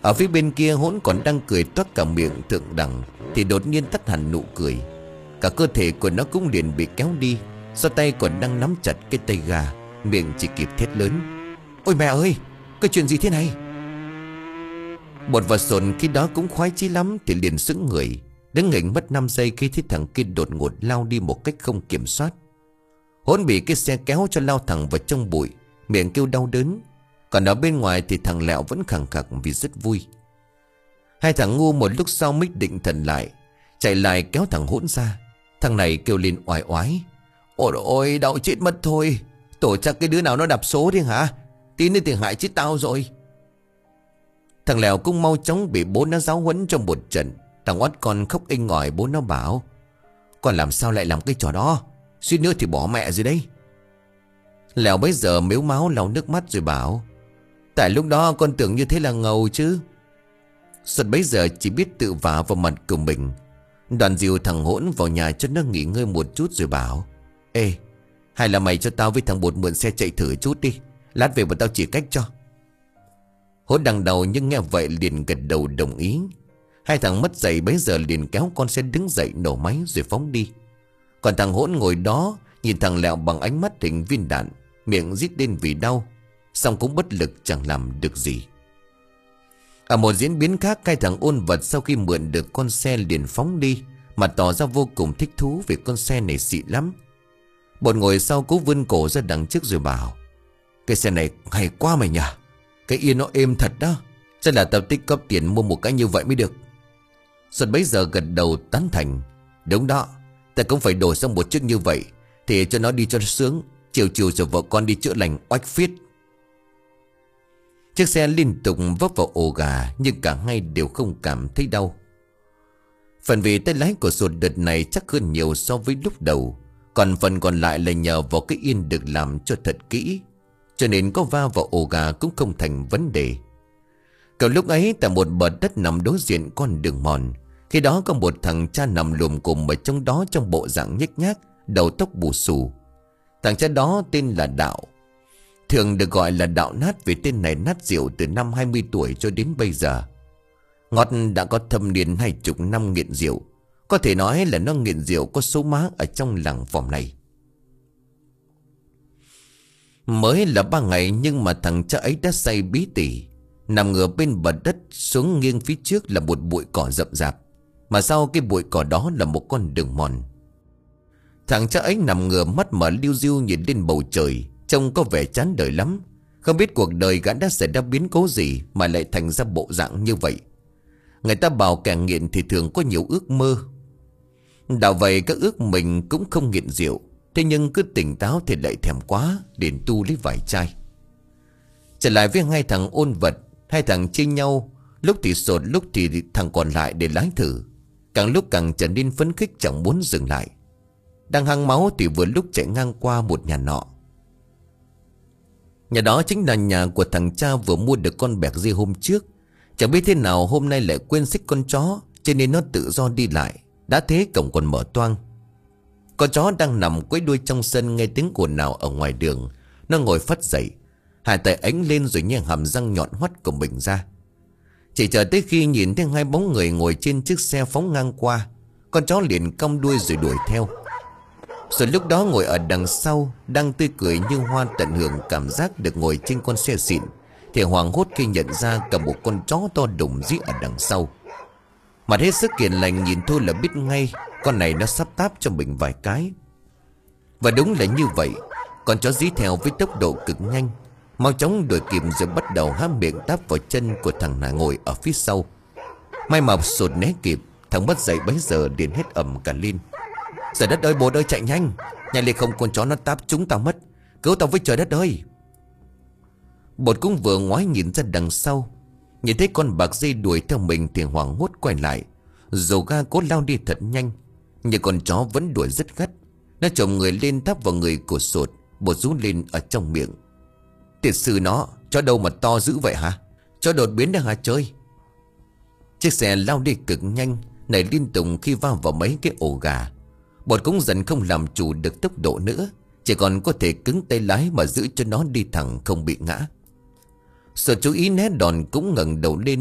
Ở phía bên kia Hỗn còn đang cười toát cả miệng thượng đẳng thì đột nhiên tắt hẳn nụ cười. Cả cơ thể của nó cũng liền bị kéo đi, do tay còn đang nắm chặt cái tay gà, miệng chỉ kịp thét lớn: Ôi mẹ ơi, cái chuyện gì thế này? Bột và Sồn khi đó cũng khoái chí lắm thì liền sững người, đứng nghỉnh mất năm giây khi thấy thằng kia đột ngột lao đi một cách không kiểm soát. Hỗn bị cái xe kéo cho lao thẳng vào trong bụi, miệng kêu đau đớn. Còn ở bên ngoài thì thằng Lẹo vẫn khẳng khặc vì rất vui. Hai thằng ngu một lúc sau mới định thần lại, chạy lại kéo thằng Hỗn ra. Thằng này kêu lên oai oái: Ôi ôi, đau chết mất thôi. Tổ chắc cái đứa nào nó đập số đi hả? Tí nữa thì hại chết tao rồi. Thằng Lẹo cũng mau chóng bị bố nó giáo huấn trong một trận. Thằng Oát con khóc inh ỏi, bố nó bảo: Con làm sao lại làm cái trò đó, suýt nữa thì bỏ mẹ rồi đấy. Lẹo bấy giờ mếu máu lau nước mắt rồi bảo: Tại lúc đó con tưởng như thế là ngầu chứ. Xuân bấy giờ chỉ biết tự vả vào mặt của mình. Đoàn dìu thằng Hỗn vào nhà cho nó nghỉ ngơi một chút rồi bảo: Ê, hay là mày cho tao với thằng Bột mượn xe chạy thử chút đi, lát về bọn tao chỉ cách cho. Hỗn đằng đầu nhưng nghe vậy liền gật đầu đồng ý. Hai thằng mất dậy bấy giờ liền kéo con xe đứng dậy nổ máy rồi phóng đi. Còn thằng Hỗn ngồi đó nhìn thằng Lẹo bằng ánh mắt hình viên đạn, miệng rít lên vì đau, xong cũng bất lực chẳng làm được gì. Ở một diễn biến khác, hai thằng Ôn Vật sau khi mượn được con xe liền phóng đi, mà tỏ ra vô cùng thích thú vì con xe này xịn lắm. Bột ngồi sau cố vươn cổ ra đằng trước rồi bảo: Cái xe này hay quá mày nhỉ, cái yên nó êm thật đó. Chắc là tao tích góp tiền mua một cái như vậy mới được. Xuân bấy giờ gật đầu tán thành: Đúng đó, ta cũng phải đổi sang một chiếc như vậy thì cho nó đi cho nó sướng. Chiều chiều rồi vợ con đi chữa lành oách phiết. Chiếc xe liên tục vấp vào ổ gà, nhưng cả hai đều không cảm thấy đau. Phần vì tay lái của Sột đợt này chắc hơn nhiều so với lúc đầu, còn phần còn lại là nhờ vào cái yên được làm cho thật kỹ, cho nên có va vào ổ gà cũng không thành vấn đề. Cậu lúc ấy tại một bờ đất nằm đối diện con đường mòn, khi đó có một thằng cha nằm lùm cùm ở trong đó trong bộ dạng nhếch nhác, đầu tóc bù xù. Thằng cha đó tên là Đạo, thường được gọi là Đạo Nát vì tên này nát rượu từ năm hai mươi tuổi cho đến bây giờ. Ngọt đã có thâm niên hai chục năm nghiện rượu, có thể nói là nó nghiện rượu có số má ở trong làng vòng này. Mới là ba ngày nhưng mà thằng cha ấy đã say bí tỉ, nằm ngửa bên bờ đất, xuống nghiêng phía trước là một bụi cỏ rậm rạp, mà sau cái bụi cỏ đó là một con đường mòn. Thằng cha ấy nằm ngửa mắt mở liu riu nhìn lên bầu trời, trông có vẻ chán đời lắm. Không biết cuộc đời gã đã xảy ra biến cố gì mà lại thành ra bộ dạng như vậy. Người ta bảo kẻ nghiện thì thường có nhiều ước mơ. Đạo vậy các ước mình cũng không nghiện rượu, thế nhưng cứ tỉnh táo thì lại thèm quá, đến tu lấy vài chai. Trở lại với hai thằng Ôn Vật, hai thằng chia nhau, lúc thì Sột lúc thì thằng còn lại để lái thử. Càng lúc càng trở nên phấn khích chẳng muốn dừng lại. Đang hăng máu thì vừa lúc chạy ngang qua một nhà nọ. Nhà đó chính là nhà của thằng cha vừa mua được con bẹc dê hôm trước. Chẳng biết thế nào hôm nay lại quên xích con chó, cho nên nó tự do đi lại. Đã thế cổng còn mở toang. Con chó đang nằm quấy đuôi trong sân, nghe tiếng ồn ào ở ngoài đường. Nó ngồi phắt dậy, hai tay ánh lên rồi nhè hàm răng nhọn hoắt của mình ra. Chỉ chờ tới khi nhìn thấy hai bóng người ngồi trên chiếc xe phóng ngang qua, con chó liền cong đuôi rồi đuổi theo. Rồi lúc đó ngồi ở đằng sau, đang tươi cười như hoa tận hưởng cảm giác được ngồi trên con xe xịn, thì hoảng hốt khi nhận ra cả một con chó to đùng dí ở đằng sau. Mặt hết sức kiền lành, nhìn thôi là biết ngay con này nó sắp táp cho mình vài cái. Và đúng là như vậy, con chó dí theo với tốc độ cực nhanh, mau chóng đuổi kịp rồi bắt đầu há miệng táp vào chân của thằng nào ngồi ở phía sau. May mà Sột né kịp, thằng mất dậy bấy giờ liền hét ầm cả lên: Trời đất ơi, Bột ơi, chạy nhanh, nhanh lên không con chó nó táp chúng tao mất, cứu tao với trời đất ơi. Bột cũng vừa ngoái nhìn ra đằng sau, nhìn thấy con bạc dê đuổi theo mình thì hoảng hốt quay lại, dồ ga cố lao đi thật nhanh, nhưng con chó vẫn đuổi rất gắt. Nó chồm người lên táp vào người của Sột. Bột rú lên ở trong miệng: Tiệt sư nó, chó đâu mà to dữ vậy hả? Chó đột biến đang hả chơi? Chiếc xe lao đi cực nhanh, nảy liên tục khi va vào mấy cái ổ gà. Bột cũng dần không làm chủ được tốc độ nữa, chỉ còn có thể cứng tay lái mà giữ cho nó đi thẳng không bị ngã. Sột chú ý né đòn cũng ngẩng đầu lên,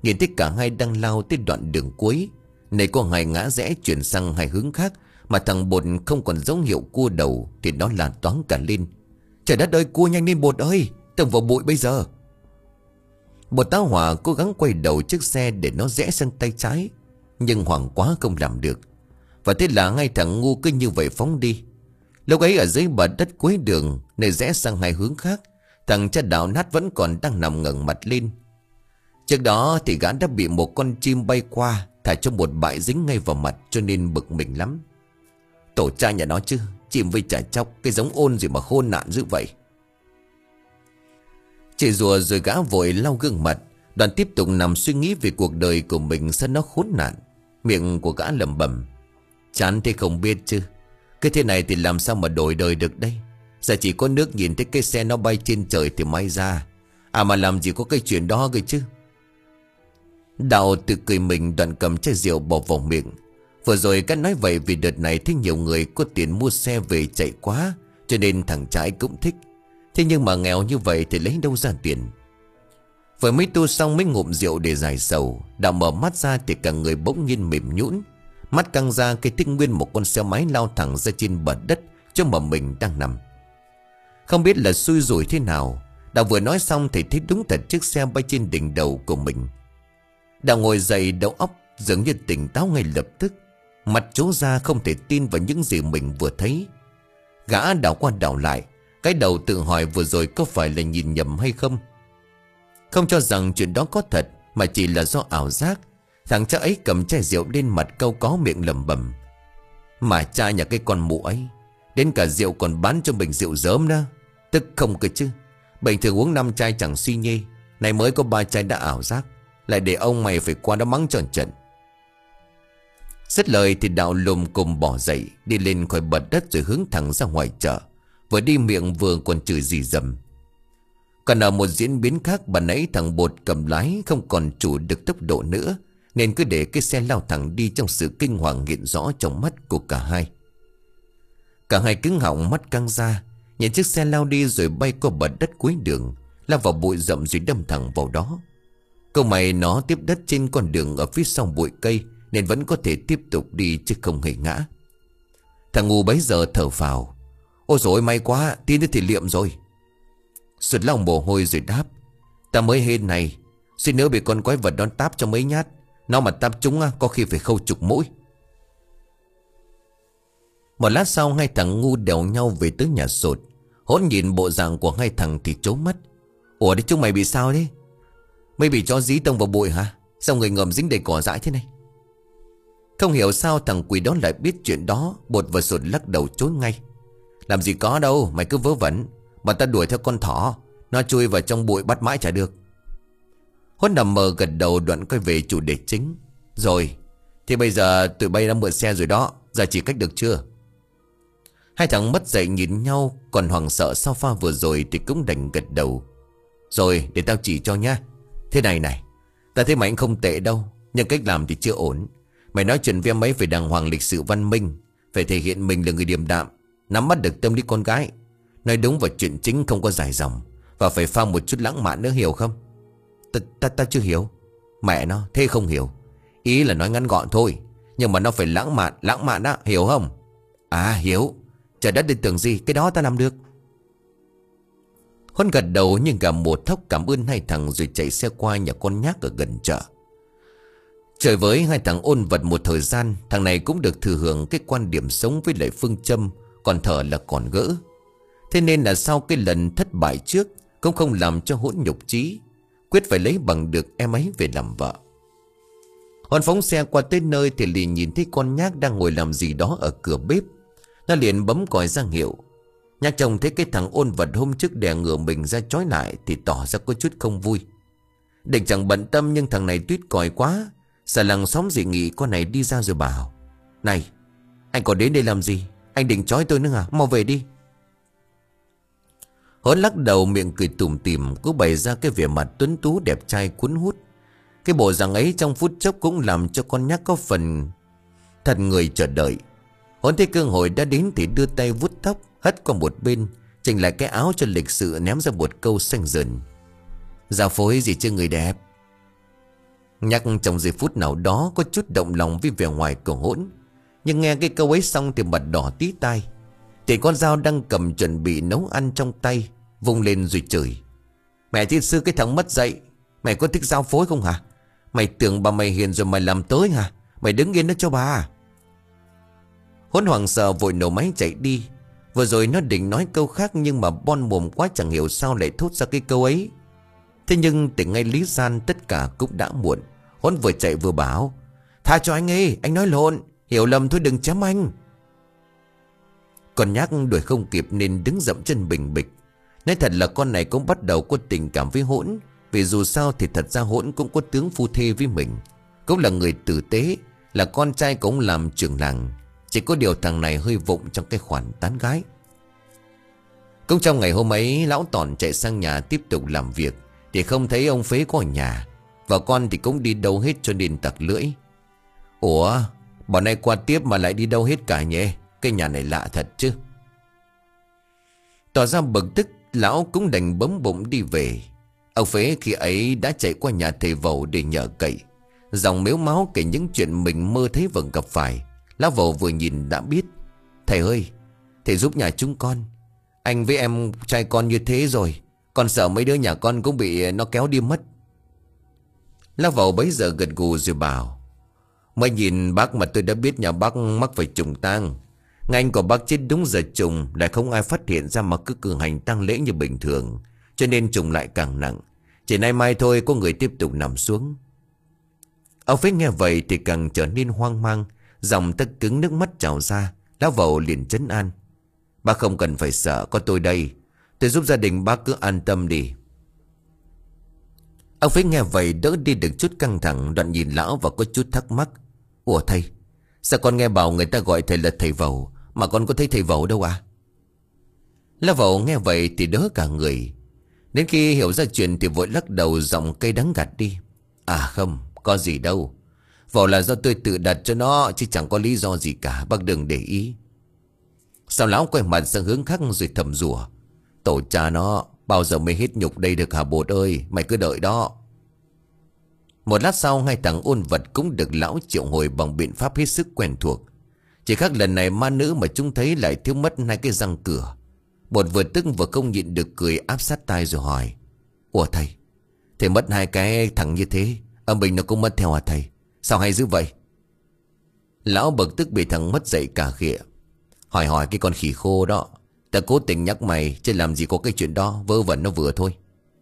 Nhìn thấy cả hai đang lao tới đoạn đường cuối. Này có hai ngã rẽ chuyển sang hai hướng khác, mà thằng Bột không còn dấu hiệu cua đầu thì nó là toáng cả lên. Trời đất ơi, cua nhanh lên Bột ơi, tông vào bụi bây giờ. Bột tá hỏa cố gắng quay đầu chiếc xe để nó rẽ sang tay trái, nhưng hoảng quá không làm được. Và thế là hai thằng ngu cứ như vậy phóng đi. Lúc ấy ở dưới bờ đất cuối đường, nơi rẽ sang hai hướng khác, thằng cha Đạo nát vẫn còn đang nằm ngẩng mặt lên. Trước đó thì gã đã bị một con chim bay qua thả cho một bãi dính ngay vào mặt, cho nên bực mình lắm. Tổ cha nhà nó chứ, chim với chả chóc, cái giống ôn gì mà khôn nạn dữ vậy. Chỉ rùa rồi gã vội lau gương mặt. Đoàn tiếp tục nằm suy nghĩ về cuộc đời của mình sao nó khốn nạn. Miệng của gã lẩm bẩm: chán thế không biết chứ, cái thế này thì làm sao mà đổi đời được đây. Giờ chỉ có nước nhìn thấy cái xe nó bay trên trời thì may ra. À mà làm gì có cái chuyện đó cơ chứ. Đạo tự cười mình, Đoàn cầm chai rượu bỏ vào miệng. Vừa rồi gã nói vậy vì đợt này thấy nhiều người có tiền mua xe về chạy quá, cho nên thằng trai cũng thích. Thế nhưng mà nghèo như vậy thì lấy đâu ra tiền. Vừa mới tu xong mấy ngụm rượu để giải sầu, Đạo mở mắt ra thì cả người bỗng nhiên mềm nhũn. Mắt căng ra cái thích nguyên một con xe máy lao thẳng ra trên bờ đất chỗ mà mình đang nằm. Không biết là xui rủi thế nào, Đạo vừa nói xong thì thấy đúng thật chiếc xe bay trên đỉnh đầu của mình. Đạo ngồi dậy, đầu óc dường như tỉnh táo ngay lập tức. Mặt trố ra không thể tin vào những gì mình vừa thấy. Gã đảo qua đảo lại, cái đầu tự hỏi vừa rồi có phải là nhìn nhầm hay không. Không cho rằng chuyện đó có thật, mà chỉ là do ảo giác. Thằng cha ấy cầm chai rượu lên mặt câu có miệng lẩm bẩm: mà cha nhà cái con mụ ấy, đến cả rượu còn bán cho mình rượu dớm nữa. Tức không cơ chứ. Bình thường uống năm chai chẳng suy nhê, này mới có ba chai đã ảo giác, lại để ông mày phải qua đó mắng tròn trận. Dứt lời thì Đạo lùm cùng bỏ dậy, đi lên khỏi bờ đất rồi hướng thẳng ra ngoài chợ. Vừa đi miệng vừa còn chửi rì rầm. Còn ở một diễn biến khác, bà nãy thằng Bột cầm lái không còn chủ được tốc độ nữa, nên cứ để cái xe lao thẳng đi trong sự kinh hoàng hiện rõ trong mắt của cả hai. Cả hai cứng họng, mắt căng ra, nhìn chiếc xe lao đi rồi bay qua bờ đất cuối đường, lao vào bụi rậm rồi đâm thẳng vào đó. Câu mày nó tiếp đất trên con đường ở phía sau bụi cây, nên vẫn có thể tiếp tục đi chứ không hề ngã. Thằng ngu bấy giờ thở phào: ôi dồi may quá, tin thì liệm rồi. Sụt lòng mồ hôi rồi đáp: ta mới hên này, xin nữa bị con quái vật đón táp cho mấy nhát. Nó mà táp trúng có khi phải khâu chục mũi. Một lát sau, hai thằng ngu đèo nhau về tới nhà Sột. Hỗn nhìn bộ dạng của hai thằng thì trố mắt: ủa đấy, chúng mày bị sao thế? Mày bị chó dí tông vào bụi hả? Sao người ngầm dính đầy cỏ dại thế này? Không hiểu sao thằng quỷ đó lại biết chuyện đó. Bột và Sột lắc đầu chối ngay: làm gì có đâu, mày cứ vớ vẩn. Mà ta đuổi theo con thỏ, nó chui vào trong bụi bắt mãi chả được. Hốt nằm mờ gật đầu, Đoạn quay về chủ đề chính: rồi, thì bây giờ tụi bay đã mượn xe rồi đó, giờ chỉ cách được chưa? Hai thằng mất dậy nhìn nhau, còn hoảng sợ sau pha vừa rồi thì cũng đành gật đầu: rồi, để tao chỉ cho nhá. Thế này này, ta thấy mày anh không tệ đâu, nhưng cách làm thì chưa ổn. Mày nói chuyện với mấy phải đàng hoàng, lịch sự văn minh, phải thể hiện mình là người điềm đạm, nắm bắt được tâm lý con gái. Nói đúng vào chuyện chính, không có dài dòng, và phải pha một chút lãng mạn nữa, hiểu không? Ta, ta, ta chưa hiểu. Mẹ nó, thế không hiểu. Ý là nói ngắn gọn thôi, nhưng mà nó phải lãng mạn, lãng mạn á, hiểu không? À hiểu. Trời đất, đi tưởng gì, cái đó ta làm được. Huân gật đầu nhưng gà một thóc cảm ơn hai thằng rồi chạy xe qua nhà con nhác ở gần chợ. Trời với hai thằng ôn vật một thời gian, thằng này cũng được thừa hưởng cái quan điểm sống với lại phương châm còn thở là còn gỡ. Thế nên là sau cái lần thất bại trước cũng không làm cho Hỗn nhục chí, quyết phải lấy bằng được em ấy về làm vợ. Huân phóng xe qua tới nơi thì liền nhìn thấy con nhác đang ngồi làm gì đó ở cửa bếp. Nó liền bấm còi ra hiệu. Nhác chồng thấy cái thằng ôn vật hôm trước đè ngửa mình ra trói lại thì tỏ ra có chút không vui. Định chẳng bận tâm nhưng thằng này tuyết còi quá. Sợ làng xóm dị nghị con này đi ra rồi bảo: này, anh còn đến đây làm gì? Anh định trói tôi nữa à? Mau về đi. Hỗn lắc đầu, miệng cười tủm tỉm, cứ bày ra cái vẻ mặt tuấn tú đẹp trai cuốn hút. Cái bộ dạng ấy trong phút chốc cũng làm cho con nhác có phần thật người chờ đợi. Hỗn thấy cơ hội đã đến thì đưa tay vuốt tóc, hất qua một bên, chỉnh lại cái áo cho lịch sự, ném ra một câu xanh dần: giao phối gì chứ người đẹp. Nhắc trong giây phút nào đó có chút động lòng với vẻ ngoài của Hỗn. Nhưng nghe cái câu ấy xong thì mặt đỏ tí tai. Thì con dao đang cầm chuẩn bị nấu ăn trong tay vung lên rồi chửi: Mẹ thiên sư cái thằng mất dạy, mày có thích giao phối không hả? Mày tưởng bà mày hiền rồi mày làm tới hả? Mày đứng yên đó cho bà. Hỗn hoảng sợ vội nổ máy chạy đi. Vừa rồi nó định nói câu khác, nhưng mà bon mồm quá chẳng hiểu sao lại thốt ra cái câu ấy. Thế nhưng tỉnh ngay lý gian tất cả cũng đã muộn. Hỗn vừa chạy vừa bảo: Tha cho anh ấy, anh nói lộn, hiểu lầm thôi, đừng chém anh. Con nhác đuổi không kịp nên đứng dậm chân bình bịch. Nói thật là con này cũng bắt đầu có tình cảm với Hỗn, vì dù sao thì thật ra Hỗn cũng có tướng phu thê với mình, cũng là người tử tế, là con trai cũng làm trưởng làng. Chỉ có điều thằng này hơi vụng trong cái khoản tán gái. Cũng trong ngày hôm ấy, lão Tòn chạy sang nhà tiếp tục làm việc thì không thấy ông Phế có ở nhà. Và con thì cũng đi đâu hết cho nên tặc lưỡi: Ủa, bọn này qua tiếp mà lại đi đâu hết cả nhỉ? Cái nhà này lạ thật chứ. Tỏ ra bực tức, lão cũng đành bấm bụng đi về. Ông Phế khi ấy đã chạy qua nhà thầy Vầu để nhờ cậy, dòng mếu máu kể những chuyện mình mơ thấy vẫn gặp phải. Lão Vầu vừa nhìn đã biết: Thầy ơi, thầy giúp nhà chúng con. Anh với em trai con như thế rồi, con sợ mấy đứa nhà con cũng bị nó kéo đi mất. Lão Vầu bấy giờ gật gù rồi bảo: Mới nhìn bác mà tôi đã biết nhà bác mắc phải trùng tang. Ngành của bác chết đúng giờ trùng, lại không ai phát hiện ra mà cứ cử hành tang lễ như bình thường, cho nên trùng lại càng nặng. Chỉ nay mai thôi có người tiếp tục nằm xuống. Ông Phế nghe vậy thì càng trở nên hoang mang, dòng tất cứng nước mắt trào ra. Lão Vầu liền trấn an: Bác không cần phải sợ, có tôi đây. Tôi giúp gia đình bác, cứ an tâm đi. Ông Phế nghe vậy đỡ đi được chút căng thẳng, đoạn nhìn lão và có chút thắc mắc: Ủa thầy, sao con nghe bảo người ta gọi thầy là thầy Vầu, mà con có thấy thầy Vầu đâu à? Lão Vầu nghe vậy thì đỡ cả người. Đến khi hiểu ra chuyện thì vội lắc đầu, giọng cay đắng gạt đi: À không, có gì đâu. Vầu là do tôi tự đặt cho nó, chứ chẳng có lý do gì cả, bác đừng để ý. Sau lão quay mặt sang hướng khác rồi thầm rủa: Tổ cha nó, bao giờ mới hết nhục đây được hả bột ơi, mày cứ đợi đó. Một lát sau, hai thằng ôn vật cũng được lão triệu hồi bằng biện pháp hết sức quen thuộc. Chỉ khác lần này ma nữ mà chúng thấy lại thiếu mất hai cái răng cửa. Bột vừa tức vừa không nhịn được cười áp sát tai rồi hỏi: Ủa thầy, thầy mất hai cái thằng như thế, âm bình nó cũng mất theo hả thầy? Sao hay dữ vậy? Lão bực tức bị thằng mất dậy cả khịa: Hỏi hỏi cái con khỉ khô đó, ta cố tình nhắc mày, chứ làm gì có cái chuyện đó, vớ vẩn nó vừa thôi.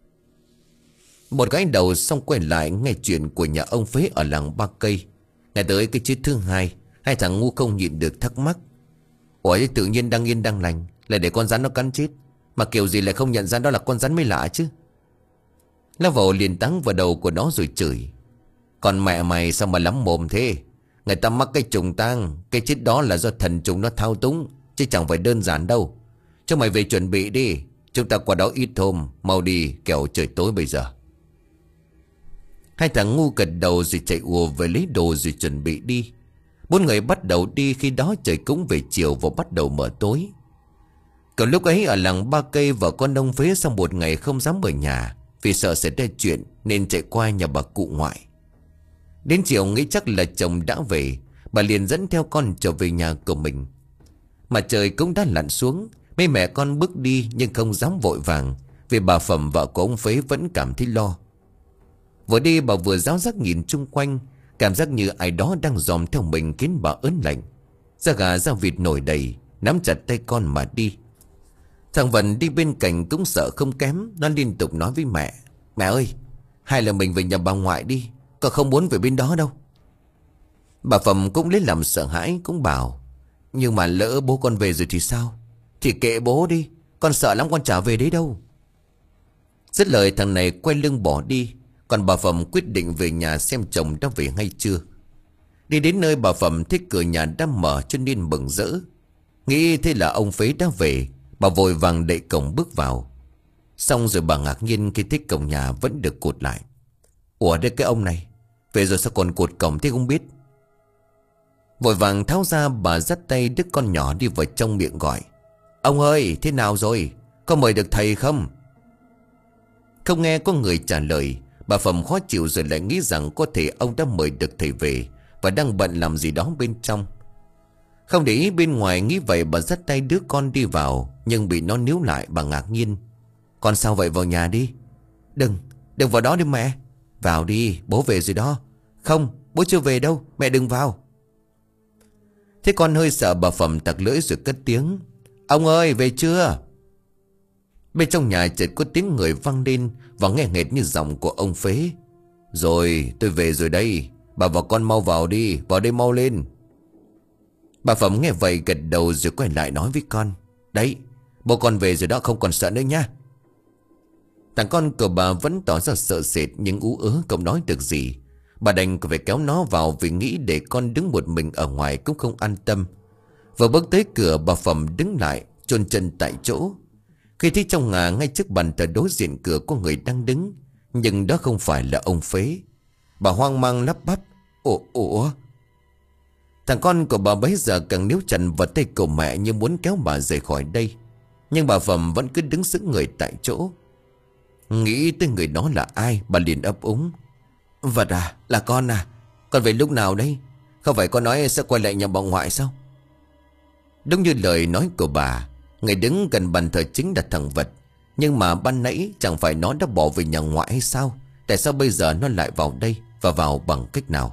Một gái đầu xong quay lại nghe chuyện của nhà ông Phế ở làng Ba Cây. Nghe tới cái chết thứ hai, hai thằng ngu không nhịn được thắc mắc: Ủa tự nhiên đang yên đang lành lại để con rắn nó cắn chết, mà kiểu gì lại không nhận ra đó là con rắn mới lạ chứ. Lão Vầu liền táng vào đầu của nó rồi chửi: Còn mẹ mày sao mà lắm mồm thế? Người ta mắc cái trùng tang, cái chết đó là do thần trùng nó thao túng, chứ chẳng phải đơn giản đâu. Cho mày về chuẩn bị đi, chúng ta qua đó ít hôm, mau đi kẻo trời tối bây giờ. Hai thằng ngu gật đầu rồi chạy ùa về lấy đồ rồi chuẩn bị đi. Bốn người bắt đầu đi, khi đó trời cũng về chiều và bắt đầu mở tối. Cậu lúc ấy ở làng Ba Cây, vợ con ông Phế sau một ngày không dám ở nhà vì sợ xảy ra chuyện nên chạy qua nhà bà cụ ngoại. Đến chiều nghĩ chắc là chồng đã về, bà liền dẫn theo con trở về nhà của mình. Mà trời cũng đã lặn xuống, mấy mẹ con bước đi nhưng không dám vội vàng, vì bà Phẩm vợ của ông Phế vẫn cảm thấy lo. Vừa đi bà vừa ráo rác nhìn chung quanh, cảm giác như ai đó đang dòm theo mình khiến bà ớn lạnh. Da gà da vịt nổi đầy, nắm chặt tay con mà đi. Thằng Vân đi bên cạnh cũng sợ không kém, nó liên tục nói với mẹ: Mẹ ơi, hay là mình về nhà bà ngoại đi, con không muốn về bên đó đâu. Bà Phẩm cũng lấy làm sợ hãi, cũng bảo: Nhưng mà lỡ bố con về rồi thì sao? Thì kệ bố đi, con sợ lắm, con chả về đấy đâu. Dứt lời thằng này quay lưng bỏ đi. Còn bà Phẩm quyết định về nhà xem chồng đã về hay chưa. Đi đến nơi bà Phẩm thấy cửa nhà đã mở cho nên mừng rỡ. Nghĩ thế là ông Phế đã về, bà vội vàng đậy cổng bước vào. Xong rồi bà ngạc nhiên khi thấy cổng nhà vẫn được cột lại. Ủa đây cái ông này về rồi sao còn cột cổng thế không biết. Vội vàng tháo ra, bà dắt tay đứa con nhỏ đi vào trong miệng gọi: Ông ơi, thế nào rồi? Có mời được thầy không? Không nghe có người trả lời, Bà Phẩm khó chịu rồi lại nghĩ rằng có thể ông đã mời được thầy về và đang bận làm gì đó bên trong. Không để ý bên ngoài nghĩ vậy, bà dắt tay đứa con đi vào, nhưng bị nó níu lại. Bà ngạc nhiên: "Con sao vậy, vào nhà đi." "Đừng, đừng vào đó đi mẹ." "Vào đi, bố về rồi đó." "Không, bố chưa về đâu, mẹ đừng vào." Thế con hơi sợ, bà Phẩm tặc lưỡi rồi cất tiếng: "Ông ơi, về chưa?" Bên trong nhà chợt có tiếng người vang lên và nghe nghẹt như giọng của ông Phế: "Rồi, tôi về rồi đây. Bà và con mau vào đi, vào đây mau lên." Bà Phẩm nghe vậy gật đầu rồi quay lại nói với con: "Đấy, bố con về rồi đó, không còn sợ nữa nha." Thằng con của bà vẫn tỏ ra sợ sệt nhưng ú ớ không nói được gì. Bà đành phải kéo nó vào vì nghĩ để con đứng một mình ở ngoài cũng không an tâm. Vừa bước tới cửa, bà Phẩm đứng lại chôn chân tại chỗ. Khi thấy trong nhà ngay trước bàn thờ đối diện cửa có người đang đứng, nhưng đó không phải là ông Phế. Bà hoang mang lắp bắp: Ủa ủa Thằng con của bà bấy giờ càng níu chặt vào tay của mẹ như muốn kéo bà rời khỏi đây. Nhưng bà Phẩm vẫn cứ đứng sững người tại chỗ. Nghĩ tới người đó là ai, bà liền ấp úng: "Vật à, là con à? Con về lúc nào đây? Không phải con nói sẽ quay lại nhà bà ngoại sao?" Đúng như lời nói của bà, người đứng gần bàn thờ chính là thằng Vật. Nhưng mà ban nãy chẳng phải nó đã bỏ về nhà ngoại hay sao? Tại sao bây giờ nó lại vào đây, và vào bằng cách nào?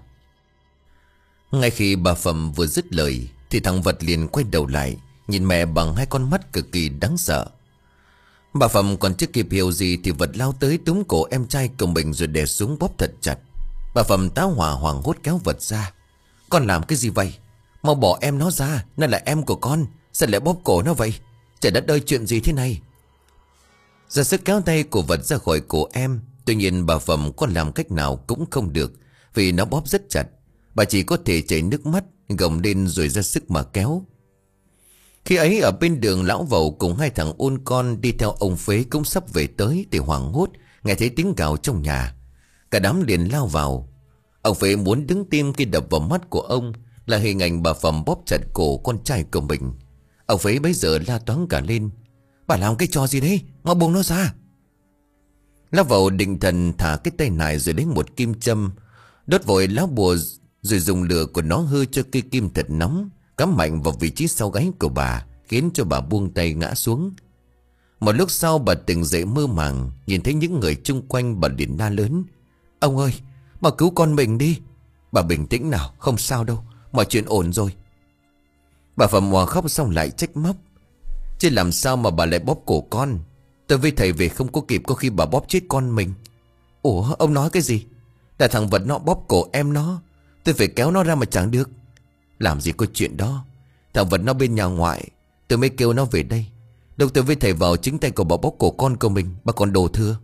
Ngay khi bà Phẩm vừa dứt lời thì thằng Vật liền quay đầu lại, nhìn mẹ bằng hai con mắt cực kỳ đáng sợ. Bà Phẩm còn chưa kịp hiểu gì thì Vật lao tới túm cổ em trai của mình rồi đè xuống bóp thật chặt. Bà Phẩm tá hỏa hoảng hốt kéo Vật ra: "Con làm cái gì vậy? Mau bỏ em nó ra, nó là em của con. Sao lại bóp cổ nó vậy? Trời đất ơi, chuyện gì thế này?" Ra sức kéo tay của Vật ra khỏi cổ em. Tuy nhiên bà Phẩm có làm cách nào cũng không được, vì nó bóp rất chặt. Bà chỉ có thể chảy nước mắt, gồng lên rồi ra sức mà kéo. Khi ấy ở bên đường, lão Vầu cùng hai thằng ôn con đi theo ông Phế cũng sắp về tới thì hoảng hốt nghe thấy tiếng gào trong nhà. Cả đám liền lao vào. Ông Phế muốn đứng tim khi đập vào mắt của ông là hình ảnh bà Phẩm bóp chặt cổ con trai của mình. Ông Phế bấy giờ la toáng cả lên: "Bà làm cái trò gì đấy, mau buông nó ra." Lão Vầu định thần thả cái tay này rồi lấy một kim châm đốt vội lá bùa, rồi dùng lửa của nó hư cho cây kim thật nóng, cắm mạnh vào vị trí sau gáy của bà, khiến cho bà buông tay ngã xuống. Một lúc sau bà tỉnh dậy mơ màng, nhìn thấy những người chung quanh, bà liền la lớn: "Ông ơi, mà cứu con mình đi." "Bà bình tĩnh nào, không sao đâu, mọi chuyện ổn rồi." Bà Phẩm hòa khóc xong lại trách móc: "Chứ làm sao mà bà lại bóp cổ con? Tôi với thầy về không có kịp, có khi bà bóp chết con mình." "Ủa, ông nói cái gì? Là thằng Vật nó bóp cổ em nó, tôi phải kéo nó ra mà chẳng được." "Làm gì có chuyện đó. Thằng Vật nó bên nhà ngoại, tôi mới kêu nó về đây. Đâu tôi với thầy vào chính tay của bà bóp cổ con của mình, bà còn đồ thừa."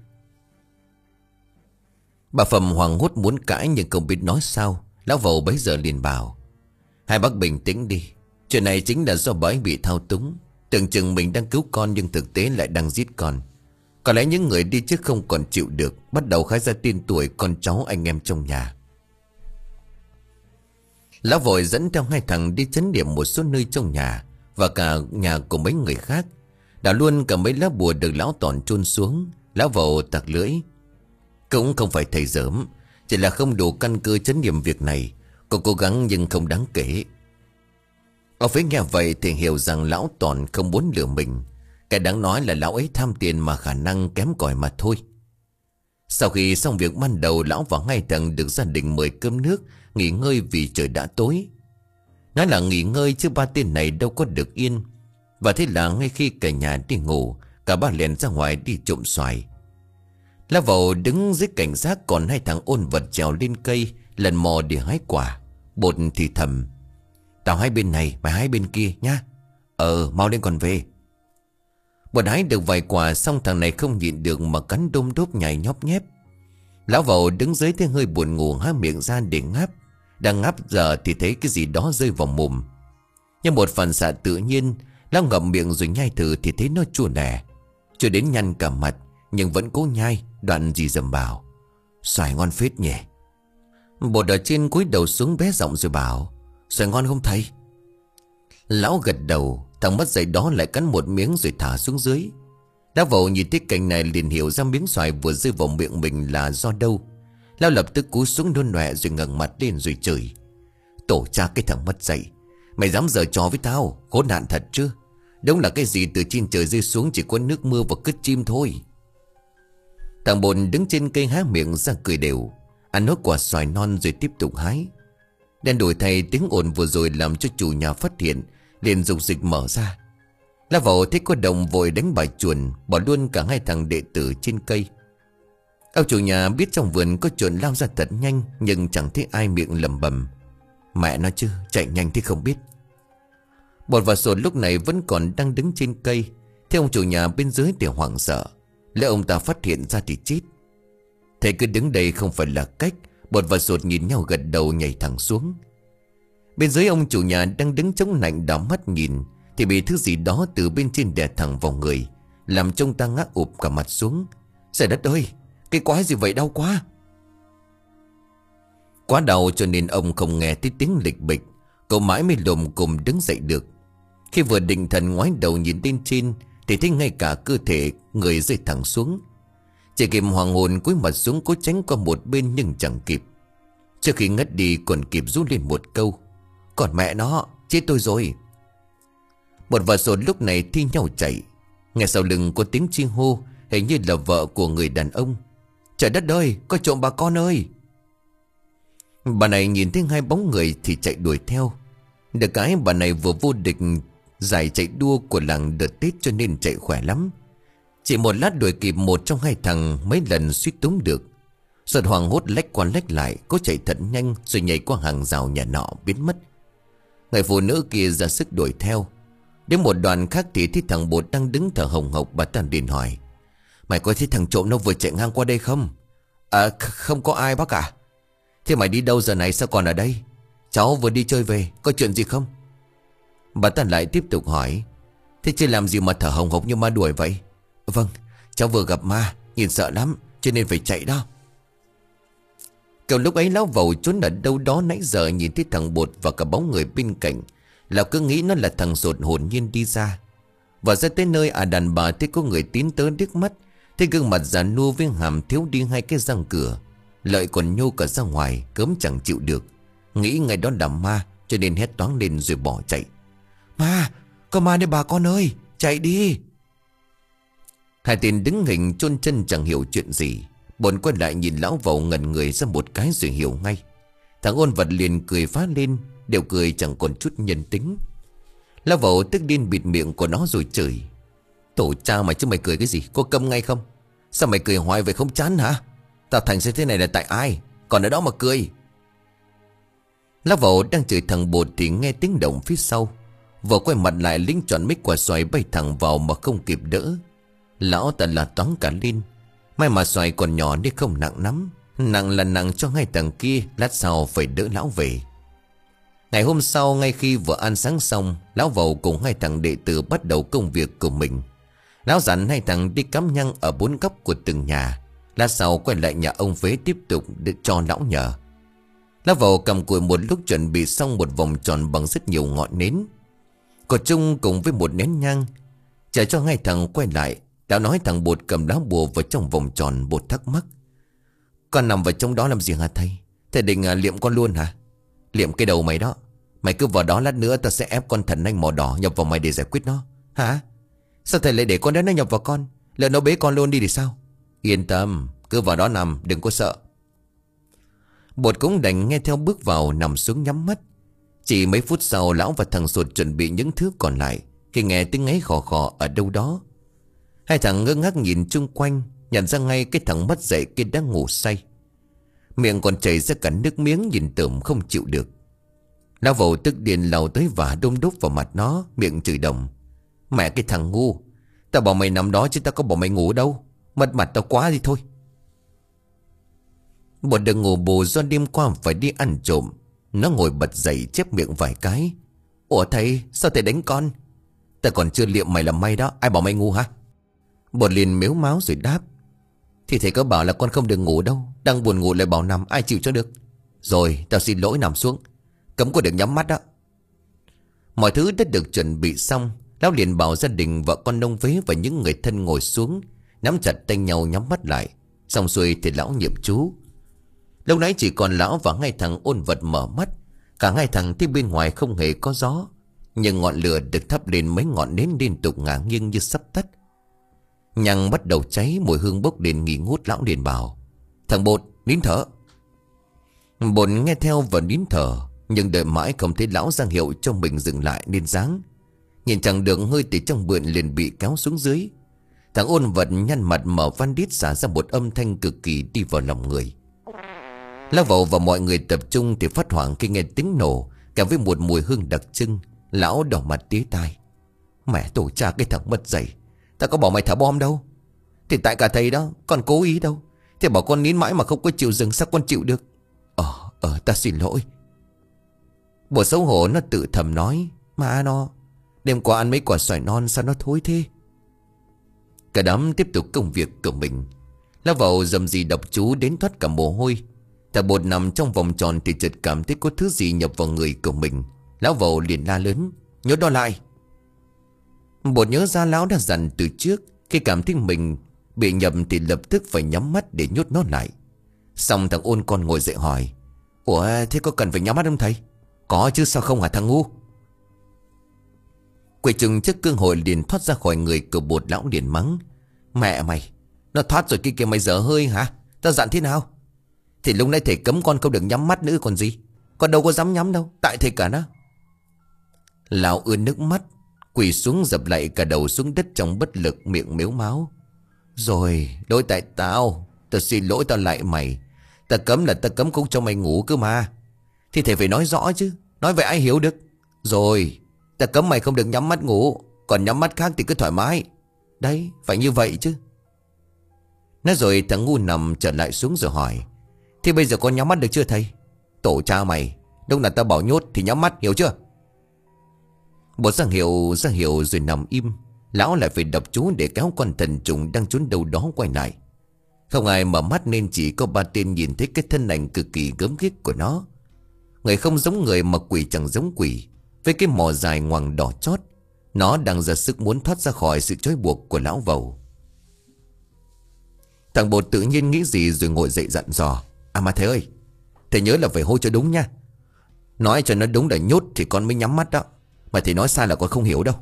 Bà Phẩm hoảng hốt muốn cãi nhưng không biết nói sao. Lão Vầu bấy giờ liền bảo: "Hai bác bình tĩnh đi. Chuyện này chính là do bà ấy bị thao túng. Tưởng chừng mình đang cứu con nhưng thực tế lại đang giết con. Có lẽ những người đi trước không còn chịu được, bắt đầu khai ra tên tuổi con cháu anh em trong nhà." Lão vội dẫn theo hai thằng đi chấn điểm một số nơi trong nhà và cả nhà của mấy người khác. Đã luôn cả mấy lá bùa được lão Tòn chôn xuống. Lão Vầu tặc lưỡi: "Cũng không phải thầy giỡm, chỉ là không đủ căn cơ chấn điểm việc này. Cô cố gắng nhưng không đáng kể." Ông Phế nghe vậy thì hiểu rằng lão Tòn không muốn lừa mình. Cái đáng nói là lão ấy tham tiền mà khả năng kém cỏi mà thôi. Sau khi xong việc ban đầu, lão và hai thằng được gia đình mời cơm nước, nghỉ ngơi vì trời đã tối. Nói là nghỉ ngơi chứ ba tên này đâu có được yên. Và thế là ngay khi cả nhà đi ngủ, cả ba liền ra ngoài đi trộm xoài. Lão Vầu đứng dưới cảnh giác, còn hai thằng ôn vật trèo lên cây lần mò để hái quả. Bột thì thầm: "Tao hái bên này, mày hái bên kia nhá. Ờ, mau lên còn về." Bột hái được vài quả xong, thằng này không nhịn được mà cắn đôm đốp nhảy nhóp nhép. Lão Vầu đứng dưới thấy hơi buồn ngủ, há miệng ra để ngáp. Đang ngáp giờ thì thấy cái gì đó rơi vào mồm. Nhưng một phản xạ tự nhiên, lão ngậm miệng rồi nhai thử thì thấy nó chua nẻ, chua đến nhăn cả mặt, nhưng vẫn cố nhai. Đoạn gì dầm bảo: "Xoài ngon phết nhỉ." Bột ở trên cúi đầu xuống bé giọng rồi bảo: "Xoài ngon không thầy?" Lão gật đầu. Thằng mất dậy đó lại cắn một miếng rồi thả xuống dưới. Lão Vẩu nhìn thấy cảnh này liền hiểu ra miếng xoài vừa rơi vào miệng mình là do đâu. Lão lập tức cú xuống nôn nọe rồi ngẩng mặt lên rồi chửi: Tổ cha cái thằng mất dạy, mày dám giở trò với tao, khốn nạn thật chứ. Đúng là cái gì từ trên trời rơi xuống chỉ có nước mưa và cứt chim thôi. Thằng Bồn đứng trên cây há miệng ra cười đều, ăn nốt quả xoài non rồi tiếp tục hái. Đen đổi thay tiếng ồn vừa rồi làm cho chủ nhà phát hiện, liền dục dịch mở ra. Lão Vẩu thấy có đồng vội đánh bài chuồn, bỏ luôn cả hai thằng đệ tử trên cây. Ông chủ nhà biết trong vườn có chuồn lao ra thật nhanh, nhưng chẳng thấy ai miệng lẩm bẩm: Mẹ nói chứ, chạy nhanh thế không biết. Bột và Sột lúc này vẫn còn đang đứng trên cây, thấy ông chủ nhà bên dưới thì hoảng sợ. Lỡ ông ta phát hiện ra thì chết. Thầy cứ đứng đây không phải là cách. Bột và Sột nhìn nhau gật đầu nhảy thẳng xuống. Bên dưới ông chủ nhà đang đứng chống nạnh đảo mắt nhìn, thì bị thứ gì đó từ bên trên đè thẳng vào người, làm trông ta ngã ụp cả mặt xuống. Trời đất ơi, cái quái gì vậy, đau quá. Quá đau cho nên ông không nghe thấy tiếng lịch bịch. Cậu mãi mới lồm cồm đứng dậy được. Khi vừa định thần ngoái đầu nhìn lên trên, thì thấy ngay cả cơ thể người rơi thẳng xuống. Chỉ kịp hoàng hồn cúi mặt xuống cố tránh qua một bên nhưng chẳng kịp. Trước khi ngất đi còn kịp rú lên một câu: Còn mẹ nó, chết tôi rồi. Một và Sột lúc này thi nhau chạy. Nghe sau lưng có tiếng chi hô, hình như là vợ của người đàn ông: Trời đất ơi, có trộm bà con ơi. Bà này nhìn thấy hai bóng người thì chạy đuổi theo. Được cái bà này vừa vô địch giải chạy đua của làng đợt Tết cho nên chạy khỏe lắm. Chỉ một lát đuổi kịp một trong hai thằng mấy lần suýt túm được. Sột hoảng hốt lách qua lách lại, cố chạy thật nhanh rồi nhảy qua hàng rào nhà nọ biến mất. Người phụ nữ kia ra sức đuổi theo. Đến một đoạn khác thì thấy thằng Bột đang đứng thở hồng hộc. Bà ta liền hỏi: Mày có thấy thằng trộm nó vừa chạy ngang qua đây không? À không có ai bác ạ. Thế mày đi đâu giờ này sao còn ở đây? Cháu vừa đi chơi về, có chuyện gì không? Bà ta lại tiếp tục hỏi: Thế chứ làm gì mà thở hồng hộc như ma đuổi vậy? Vâng, cháu vừa gặp ma, nhìn sợ lắm cho nên phải chạy đó. Cậu lúc ấy Lão Vẩu trốn ở đâu đó nãy giờ nhìn thấy thằng Bột và cả bóng người bên cạnh. Lão cứ nghĩ nó là thằng Sột hồn nhiên đi ra. Và ra tới nơi à đàn bà thấy có người tiến tới điếc mắt, thấy gương mặt già nua với hàm thiếu đi hai cái răng cửa, lợi còn nhô cả ra ngoài, cớm chẳng chịu được. Nghĩ ngay đó là ma cho nên hét toáng lên rồi bỏ chạy. Ma, có ma đấy bà con ơi, chạy đi. Hai tên đứng hình chôn chân chẳng hiểu chuyện gì. Bồn quay lại nhìn Lão Vẩu ngẩn người ra một cái rồi hiểu ngay. Thằng ôn vật liền cười phá lên, đều cười chẳng còn chút nhân tính. Lão Vẩu tức điên bịt miệng của nó rồi chửi: Tổ cha mày chứ mày cười cái gì, có câm ngay không? Sao mày cười hoài vậy không chán hả? Tao thành ra thế này là tại ai, còn ở đó mà cười. Lão Vẩu đang chửi thằng Bột thì nghe tiếng động phía sau. Vừa quay mặt lại lính chọn mấy quả xoài bay thẳng vào mà không kịp đỡ. Lão ta là toáng cả lên. May mà xoài còn nhỏ nên không nặng lắm. Nặng là nặng cho hai thằng kia, lát sau phải đỡ lão về. Ngày hôm sau, ngay khi vừa ăn sáng xong, Lão Vẩu cùng hai thằng đệ tử bắt đầu công việc của mình. Lão dặn hai thằng đi cắm nhang ở bốn góc của từng nhà. Lát sau quay lại nhà ông Phế tiếp tục để cho lão nhờ. Lão Vẩu cầm cùi một lúc chuẩn bị xong một vòng tròn bằng rất nhiều ngọn nến. Cột chung cùng với một nén nhang. Chờ cho hai thằng quay lại, lão nói thằng Bột cầm lá bùa vào trong vòng tròn. Bột thắc mắc: Con nằm vào trong đó làm gì hả thầy? Thầy định à, liệm con luôn hả? Liệm cái đầu mày đó. Mày cứ vào đó lát nữa ta sẽ ép con thần anh màu đỏ nhập vào mày để giải quyết nó. Hả? Sao thầy lại để con đó nó nhập vào con? Lỡ nó bế con luôn đi thì sao? Yên tâm, cứ vào đó nằm, đừng có sợ. Bột cũng đành nghe theo bước vào nằm xuống nhắm mắt. Chỉ mấy phút sau lão và thằng Sột chuẩn bị những thứ còn lại khi nghe tiếng ngáy khò khò ở đâu đó. Hai thằng ngơ ngác nhìn chung quanh, nhận ra ngay cái thằng mất dậy kia đang ngủ say. Miệng còn chảy ra cả nước miếng nhìn tởm không chịu được. Lão Vẩu tức điên lao tới và đôm đúc vào mặt nó, miệng chửi đồng: Mẹ cái thằng ngu, tao bảo mày nằm đó chứ tao có bảo mày ngủ đâu. Mất mặt tao quá đi thôi. Bột đừng ngủ bù do đêm qua phải đi ăn trộm. Nó ngồi bật dậy chép miệng vài cái: Ủa thầy, sao thầy đánh con? Ta còn chưa liệm mày làm may đó, ai bảo mày ngu hả? Bột liền mếu máo rồi đáp: Thì thầy có bảo là con không được ngủ đâu. Đang buồn ngủ lại bảo nằm, ai chịu cho được. Rồi tao xin lỗi, nằm xuống. Cấm có được nhắm mắt đó. Mọi thứ đã được chuẩn bị xong. Lão liền bảo gia đình vợ con nông vế và những người thân ngồi xuống, nắm chặt tay nhau nhắm mắt lại. Xong xuôi thì lão niệm chú. Lúc nãy chỉ còn lão và hai thằng Ôn Vật mở mắt. Cả hai thằng thấy bên ngoài không hề có gió, nhưng ngọn lửa được thắp lên mấy ngọn nến liên tục ngả nghiêng như sắp tắt. Nhang bắt đầu cháy, mùi hương bốc lên nghi ngút. Lão liền bảo: "Thằng Bột, nín thở." Bột nghe theo và nín thở, nhưng đợi mãi không thấy lão ra hiệu cho mình dừng lại nên dáng. Nhìn chẳng được hơi từ trong vườn liền bị kéo xuống dưới. Thằng Ôn Vật nhăn mặt mở van đít xả ra một âm thanh cực kỳ đi vào lòng người. Lão Vẩu và mọi người tập trung thì phát hoảng khi nghe tiếng nổ kèm với một mùi hương đặc trưng. Lão đỏ mặt tía tai: "Mẹ tổ cha cái thằng mất dạy, ta có bảo mày thả bom đâu. Thì tại cả thầy đó, con cố ý đâu. Thì bảo con nín mãi mà không có chịu dừng, sao con chịu được?" Ờ, ờ ta xin lỗi." Bộ xấu hổ nó tự thầm nói: "Mà nó, đêm qua ăn mấy quả xoài non sao nó thối thế." Cả đám tiếp tục công việc của mình. Lão Vẩu dầm gì đọc chú đến thoát cả mồ hôi. Thằng Bột nằm trong vòng tròn thì chợt cảm thấy có thứ gì nhập vào người của mình. Lão Vẩu liền la lớn: "Nhốt nó lại!" Bột nhớ ra lão đã dặn từ trước, khi cảm thấy mình bị nhầm thì lập tức phải nhắm mắt để nhốt nó lại. Xong thằng Ôn con ngồi dậy hỏi: "Ủa thế có cần phải nhắm mắt không thầy?" "Có chứ sao không hả thằng ngu?" Quỷ trừng trước cơ hội liền thoát ra khỏi người của Bột. Lão liền mắng: "Mẹ mày, nó thoát rồi kia kìa, mày dở hơi hả? Tao dặn thế nào? Thì lúc nãy thầy cấm con không được nhắm mắt nữa còn gì. Con đâu có dám nhắm đâu, tại thầy cả nó." Lão ươn nước mắt, quỳ xuống dập lại cả đầu xuống đất trong bất lực, miệng mếu máo: "Rồi, lỗi tại tao, tao xin lỗi tao lại mày. Ta cấm là ta cấm không cho mày ngủ cơ mà. Thì thầy phải nói rõ chứ, nói vậy ai hiểu được. Rồi, ta cấm mày không được nhắm mắt ngủ, còn nhắm mắt khác thì cứ thoải mái. Đấy, phải như vậy chứ." Nói rồi thằng ngu nằm trở lại xuống rồi hỏi: "Thế bây giờ con nhắm mắt được chưa thầy?" "Tổ cha mày, lúc là ta bảo nhốt thì nhắm mắt, hiểu chưa?" Bột ra hiệu ra hiệu rồi nằm im. Lão lại phải đọc chú để kéo con thần trùng đang trốn đâu đó quay lại. Không ai mở mắt nên chỉ có ba tên nhìn thấy cái thân ảnh cực kỳ gớm ghiếc của nó. Người không giống người mà quỷ chẳng giống quỷ, với cái mỏ dài ngoằng đỏ chót. Nó đang ra sức muốn thoát ra khỏi sự trói buộc của lão Vẩu. Thằng Bột tự nhiên nghĩ gì rồi ngồi dậy dặn dò: "À mà thầy ơi, thầy nhớ là phải hô cho đúng nha. Nói cho nó đúng là nhốt thì con mới nhắm mắt đó. Mà thầy nói sai là con không hiểu đâu."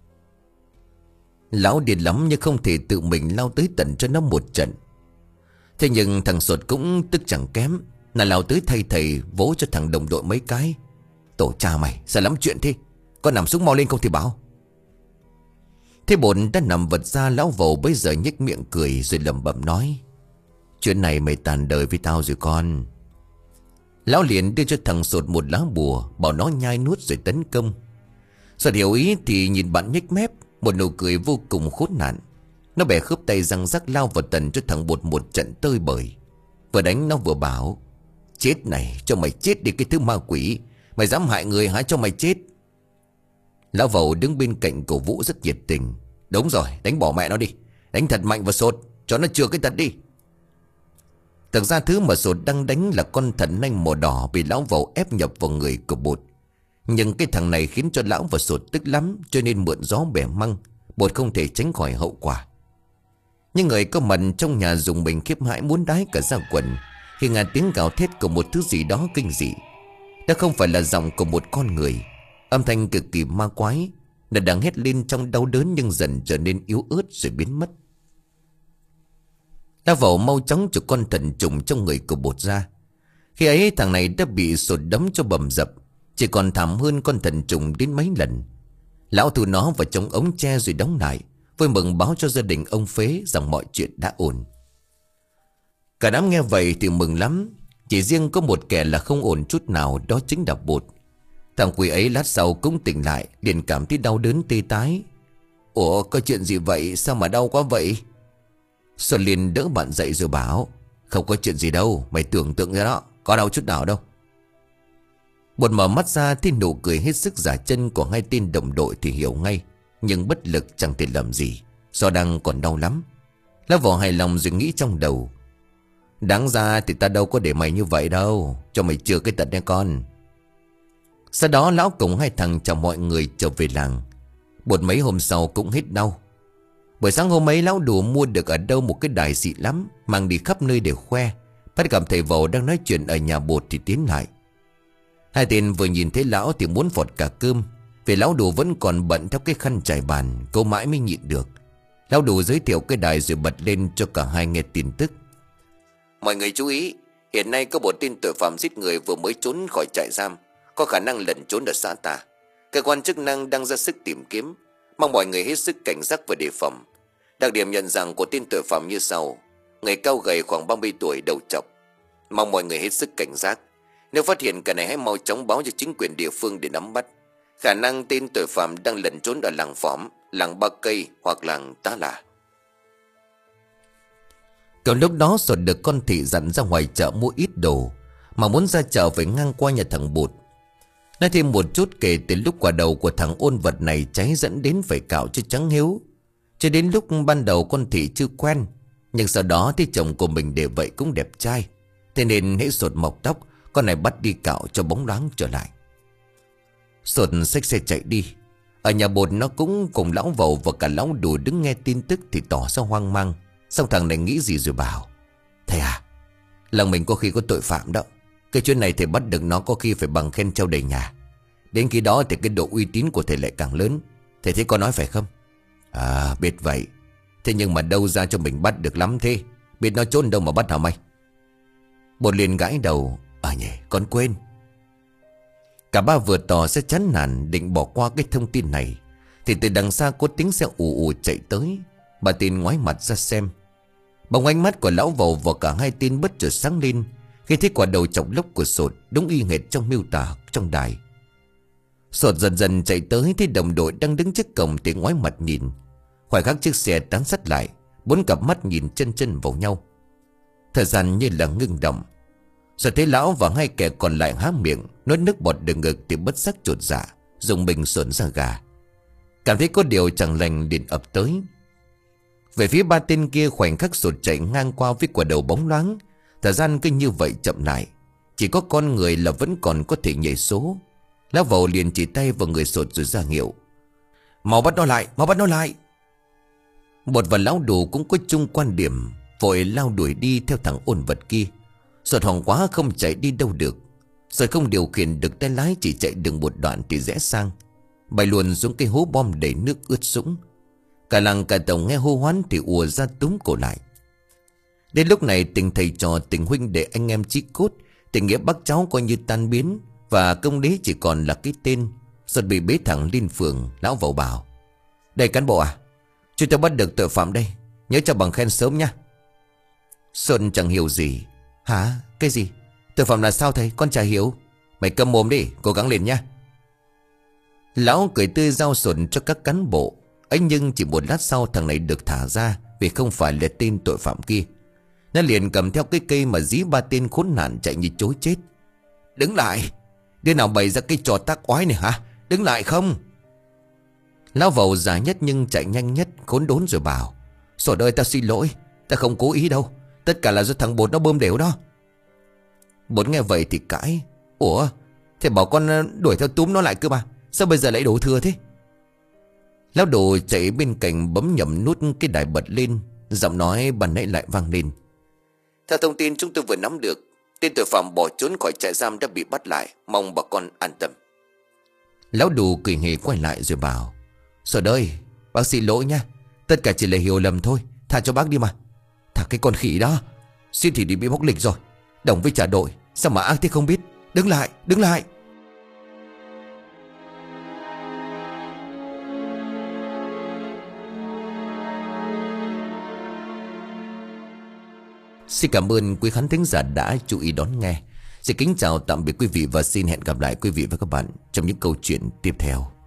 Lão điên lắm nhưng không thể tự mình lao tới tận cho nó một trận. Thế nhưng thằng Sột cũng tức chẳng kém, là lao tới thay thầy vỗ cho thằng đồng đội mấy cái: "Tổ cha mày, sao lắm chuyện thế? Con nằm xuống mau lên không thì bảo." Thế Bột đã nằm vật ra. Lão Vẩu bây giờ nhếch miệng cười rồi lẩm bẩm nói: "Chuyện này mày tàn đời với tao rồi con." Lão liền đưa cho thằng Sột một lá bùa, bảo nó nhai nuốt rồi tấn công. Sột hiểu ý thì nhìn bạn nhếch mép, một nụ cười vô cùng khốn nạn. Nó bẻ khớp tay răng rắc lao vào tần cho thằng Bột một trận tơi bời. Vừa đánh nó vừa bảo: "Chết này, cho mày chết đi cái thứ ma quỷ. Mày dám hại người hả, cho mày chết." Lão Vẩu đứng bên cạnh cổ vũ rất nhiệt tình: "Đúng rồi, đánh bỏ mẹ nó đi. Đánh thật mạnh vào Sột, cho nó chừa cái tật đi." Thực ra thứ mà Sột đang đánh là con thần nanh màu đỏ bị lão Vẩu ép nhập vào người của Bột. Nhưng cái thằng này khiến cho lão và Sột tức lắm, cho nên mượn gió bẻ măng. Bột không thể tránh khỏi hậu quả. Nhưng người có mặt trong nhà dùng mình khiếp hãi muốn đái cả da quần khi nghe tiếng gào thét của một thứ gì đó kinh dị. Đó không phải là giọng của một con người. Âm thanh cực kỳ ma quái. Nó đang hét lên trong đau đớn nhưng dần trở nên yếu ớt rồi biến mất. Lão Vẩu mau chóng cho con thần trùng trong người của Bột ra. Khi ấy thằng này đã bị Sột đấm cho bầm dập, chỉ còn thảm hơn con thần trùng đến mấy lần. Lão thu nó vào trong ống tre rồi đóng lại, vui mừng báo cho gia đình ông Phế rằng mọi chuyện đã ổn. Cả đám nghe vậy thì mừng lắm. Chỉ riêng có một kẻ là không ổn chút nào, đó chính là Bột. Thằng quỷ ấy lát sau cũng tỉnh lại, liền cảm thấy đau đớn tê tái. "Ủa có chuyện gì vậy, sao mà đau quá vậy?" Xuân liền đỡ bạn dậy rồi bảo: "Không có chuyện gì đâu, mày tưởng tượng ra đó, có đau chút nào đâu." Bột mở mắt ra thì nụ cười hết sức giả chân của hai tên đồng đội thì hiểu ngay, nhưng bất lực chẳng thể làm gì, do đang còn đau lắm. Lão Vẩu hài lòng rồi nghĩ trong đầu: "Đáng ra thì ta đâu có để mày như vậy đâu, cho mày chừa cái tật nha con." Sau đó lão cùng hai thằng chào mọi người trở về làng. Bột mấy hôm sau cũng hết đau. Buổi sáng hôm ấy lão Đủ mua được ở đâu một cái đài xịn lắm, mang đi khắp nơi để khoe. Bắt gặp thầy Vầu đang nói chuyện ở nhà bột thì tiến lại. Hai tên vừa nhìn thấy lão thì muốn phọt cả cơm, vì lão Đủ vẫn còn bận theo cái khăn trải bàn. Cô mãi mới nhịn được. Lão Đủ giới thiệu cái đài rồi bật lên cho cả hai nghe tin tức. Mọi người chú ý, hiện nay có một tên tội phạm giết người vừa mới trốn khỏi trại giam, có khả năng lẩn trốn ở xã ta. Cơ quan chức năng đang ra sức tìm kiếm, mong mọi người hết sức cảnh giác và đề phòng. Đặc điểm nhận dạng của tên tội phạm như sau: người cao gầy khoảng ba mươi tuổi, đầu trọc. Mong mọi người hết sức cảnh giác. Nếu phát hiện cái này hãy mau chóng báo cho chính quyền địa phương để nắm bắt. Khả năng tên tội phạm đang lẩn trốn ở làng Phóm, làng Ba Cây hoặc làng Tá Là. Cậu lúc đó Sột được con Thị dặn ra ngoài chợ mua ít đồ, mà muốn ra chợ phải ngang qua nhà thằng Bụt. Nói thêm một chút, kể từ lúc quả đầu của thằng ôn vật này cháy dẫn đến phải cạo cho trắng hiếu. Cho đến lúc ban đầu con Thị chưa quen, nhưng sau đó thì chồng của mình để vậy cũng đẹp trai. Thế nên hễ Sột mọc tóc, con này bắt đi cạo cho bóng loáng trở lại. Sột xách xe chạy đi. Ở nhà Bột nó cũng cùng lão Vầu và cả lão Đủ đứng nghe tin tức thì tỏ ra hoang mang. Xong thằng này nghĩ gì rồi bảo: thầy à, lòng mình có khi có tội phạm đó. Cái chuyện này thầy bắt được nó có khi phải bằng khen treo đầy nhà. Đến khi đó thì cái độ uy tín của thầy lại càng lớn. Thầy thấy có nói phải không? À, biết vậy. Thế nhưng mà đâu ra cho mình bắt được lắm thế? Biết nó trốn đâu mà bắt hả mày? Bột liền gãi đầu: À nhỉ, con quên. Cả ba vừa tỏ ra chán nản định bỏ qua cái thông tin này, thì từ đằng xa có tiếng xe ù ù chạy tới. Bà tin ngoái mặt ra xem. Bỗng ánh mắt của lão Vầu và cả hai tên bất chợt sáng lên khi thấy quả đầu chọc lốc của Sột đúng y hệt trong miêu tả trong đài. Sột dần dần chạy tới, thấy đồng đội đang đứng trước cổng thì ngoái mặt nhìn. Khoảnh khắc chiếc xe tán sát lại, bốn cặp mắt nhìn chân chân vào nhau. Thời gian như là ngưng động. Rồi thấy lão và hai kẻ còn lại há miệng nuốt nước bọt đường ngực thì bất giác chột dạ, dùng mình sởn da gà. Cảm thấy có điều chẳng lành liền ập tới. Về phía ba tên kia, khoảnh khắc Sột chạy ngang qua với quả đầu bóng loáng. Thời gian cứ như vậy chậm lại. Chỉ có con người là vẫn còn có thể nhảy số. Lão Vầu liền chỉ tay vào người Sột rồi ra hiệu: mau bắt nó lại, mau bắt nó lại. Bột và lão Đủ cũng có chung quan điểm, vội lao đuổi đi theo thằng ôn vật kia. Sột hoảng quá không chạy đi đâu được. Rồi không điều khiển được tay lái, chỉ chạy được một đoạn thì rẽ sang, bay luôn xuống cái hố bom đầy nước ướt sũng. Cả làng cả tổng nghe hô hoán thì ùa ra túm cổ lại. Đến lúc này tình thầy trò, tình huynh đệ anh em chí cốt, tình nghĩa bác cháu coi như tan biến, và công lý chỉ còn là cái tên. Sột bị bế thẳng lên phường. Lão Vầu bảo: đây cán bộ à, chúng ta bắt được tội phạm đây, nhớ cho bằng khen sớm nha. Sột chẳng hiểu gì. Hả? Cái gì? Tội phạm là sao thầy? Con chả hiểu. Mày câm mồm đi, cố gắng lên nha. Lão cười tươi giao Sột cho các cán bộ. ấy nhưng chỉ một lát sau thằng này được thả ra, vì không phải là tên tội phạm kia. Nó liền cầm theo cái cây mà dí ba tên khốn nạn chạy như chối chết. Đứng lại! Đứa nào bày ra cái trò tác oái này hả? Đứng lại không! Lão Vầu già nhất nhưng chạy nhanh nhất khốn đốn rồi bảo: Sột ơi, ta xin lỗi, ta không cố ý đâu. Tất cả là do thằng Bột nó bơm đều đó. Bột nghe vậy thì cãi: ủa, thế bảo con đuổi theo túm nó lại cơ mà, sao bây giờ lại đổ thừa thế? Lão Đồ chạy bên cạnh bấm nhầm nút cái đài bật lên. Giọng nói ban nãy lại vang lên: theo thông tin chúng tôi vừa nắm được, tên tội phạm bỏ trốn khỏi trại giam đã bị bắt lại, mong bà con an tâm. Lão Đồ cười hề quay lại rồi bảo: Sột ơi, bác xin lỗi nha, tất cả chỉ là hiểu lầm thôi, tha cho bác đi mà. Thả cái con khỉ đó, xin thì đi bị bóc lịch rồi, đồng với trả đội, sao mà ác thế không biết. Đứng lại, đứng lại. Xin cảm ơn quý khán thính giả đã chú ý đón nghe. Xin kính chào tạm biệt quý vị và xin hẹn gặp lại quý vị và các bạn trong những câu chuyện tiếp theo.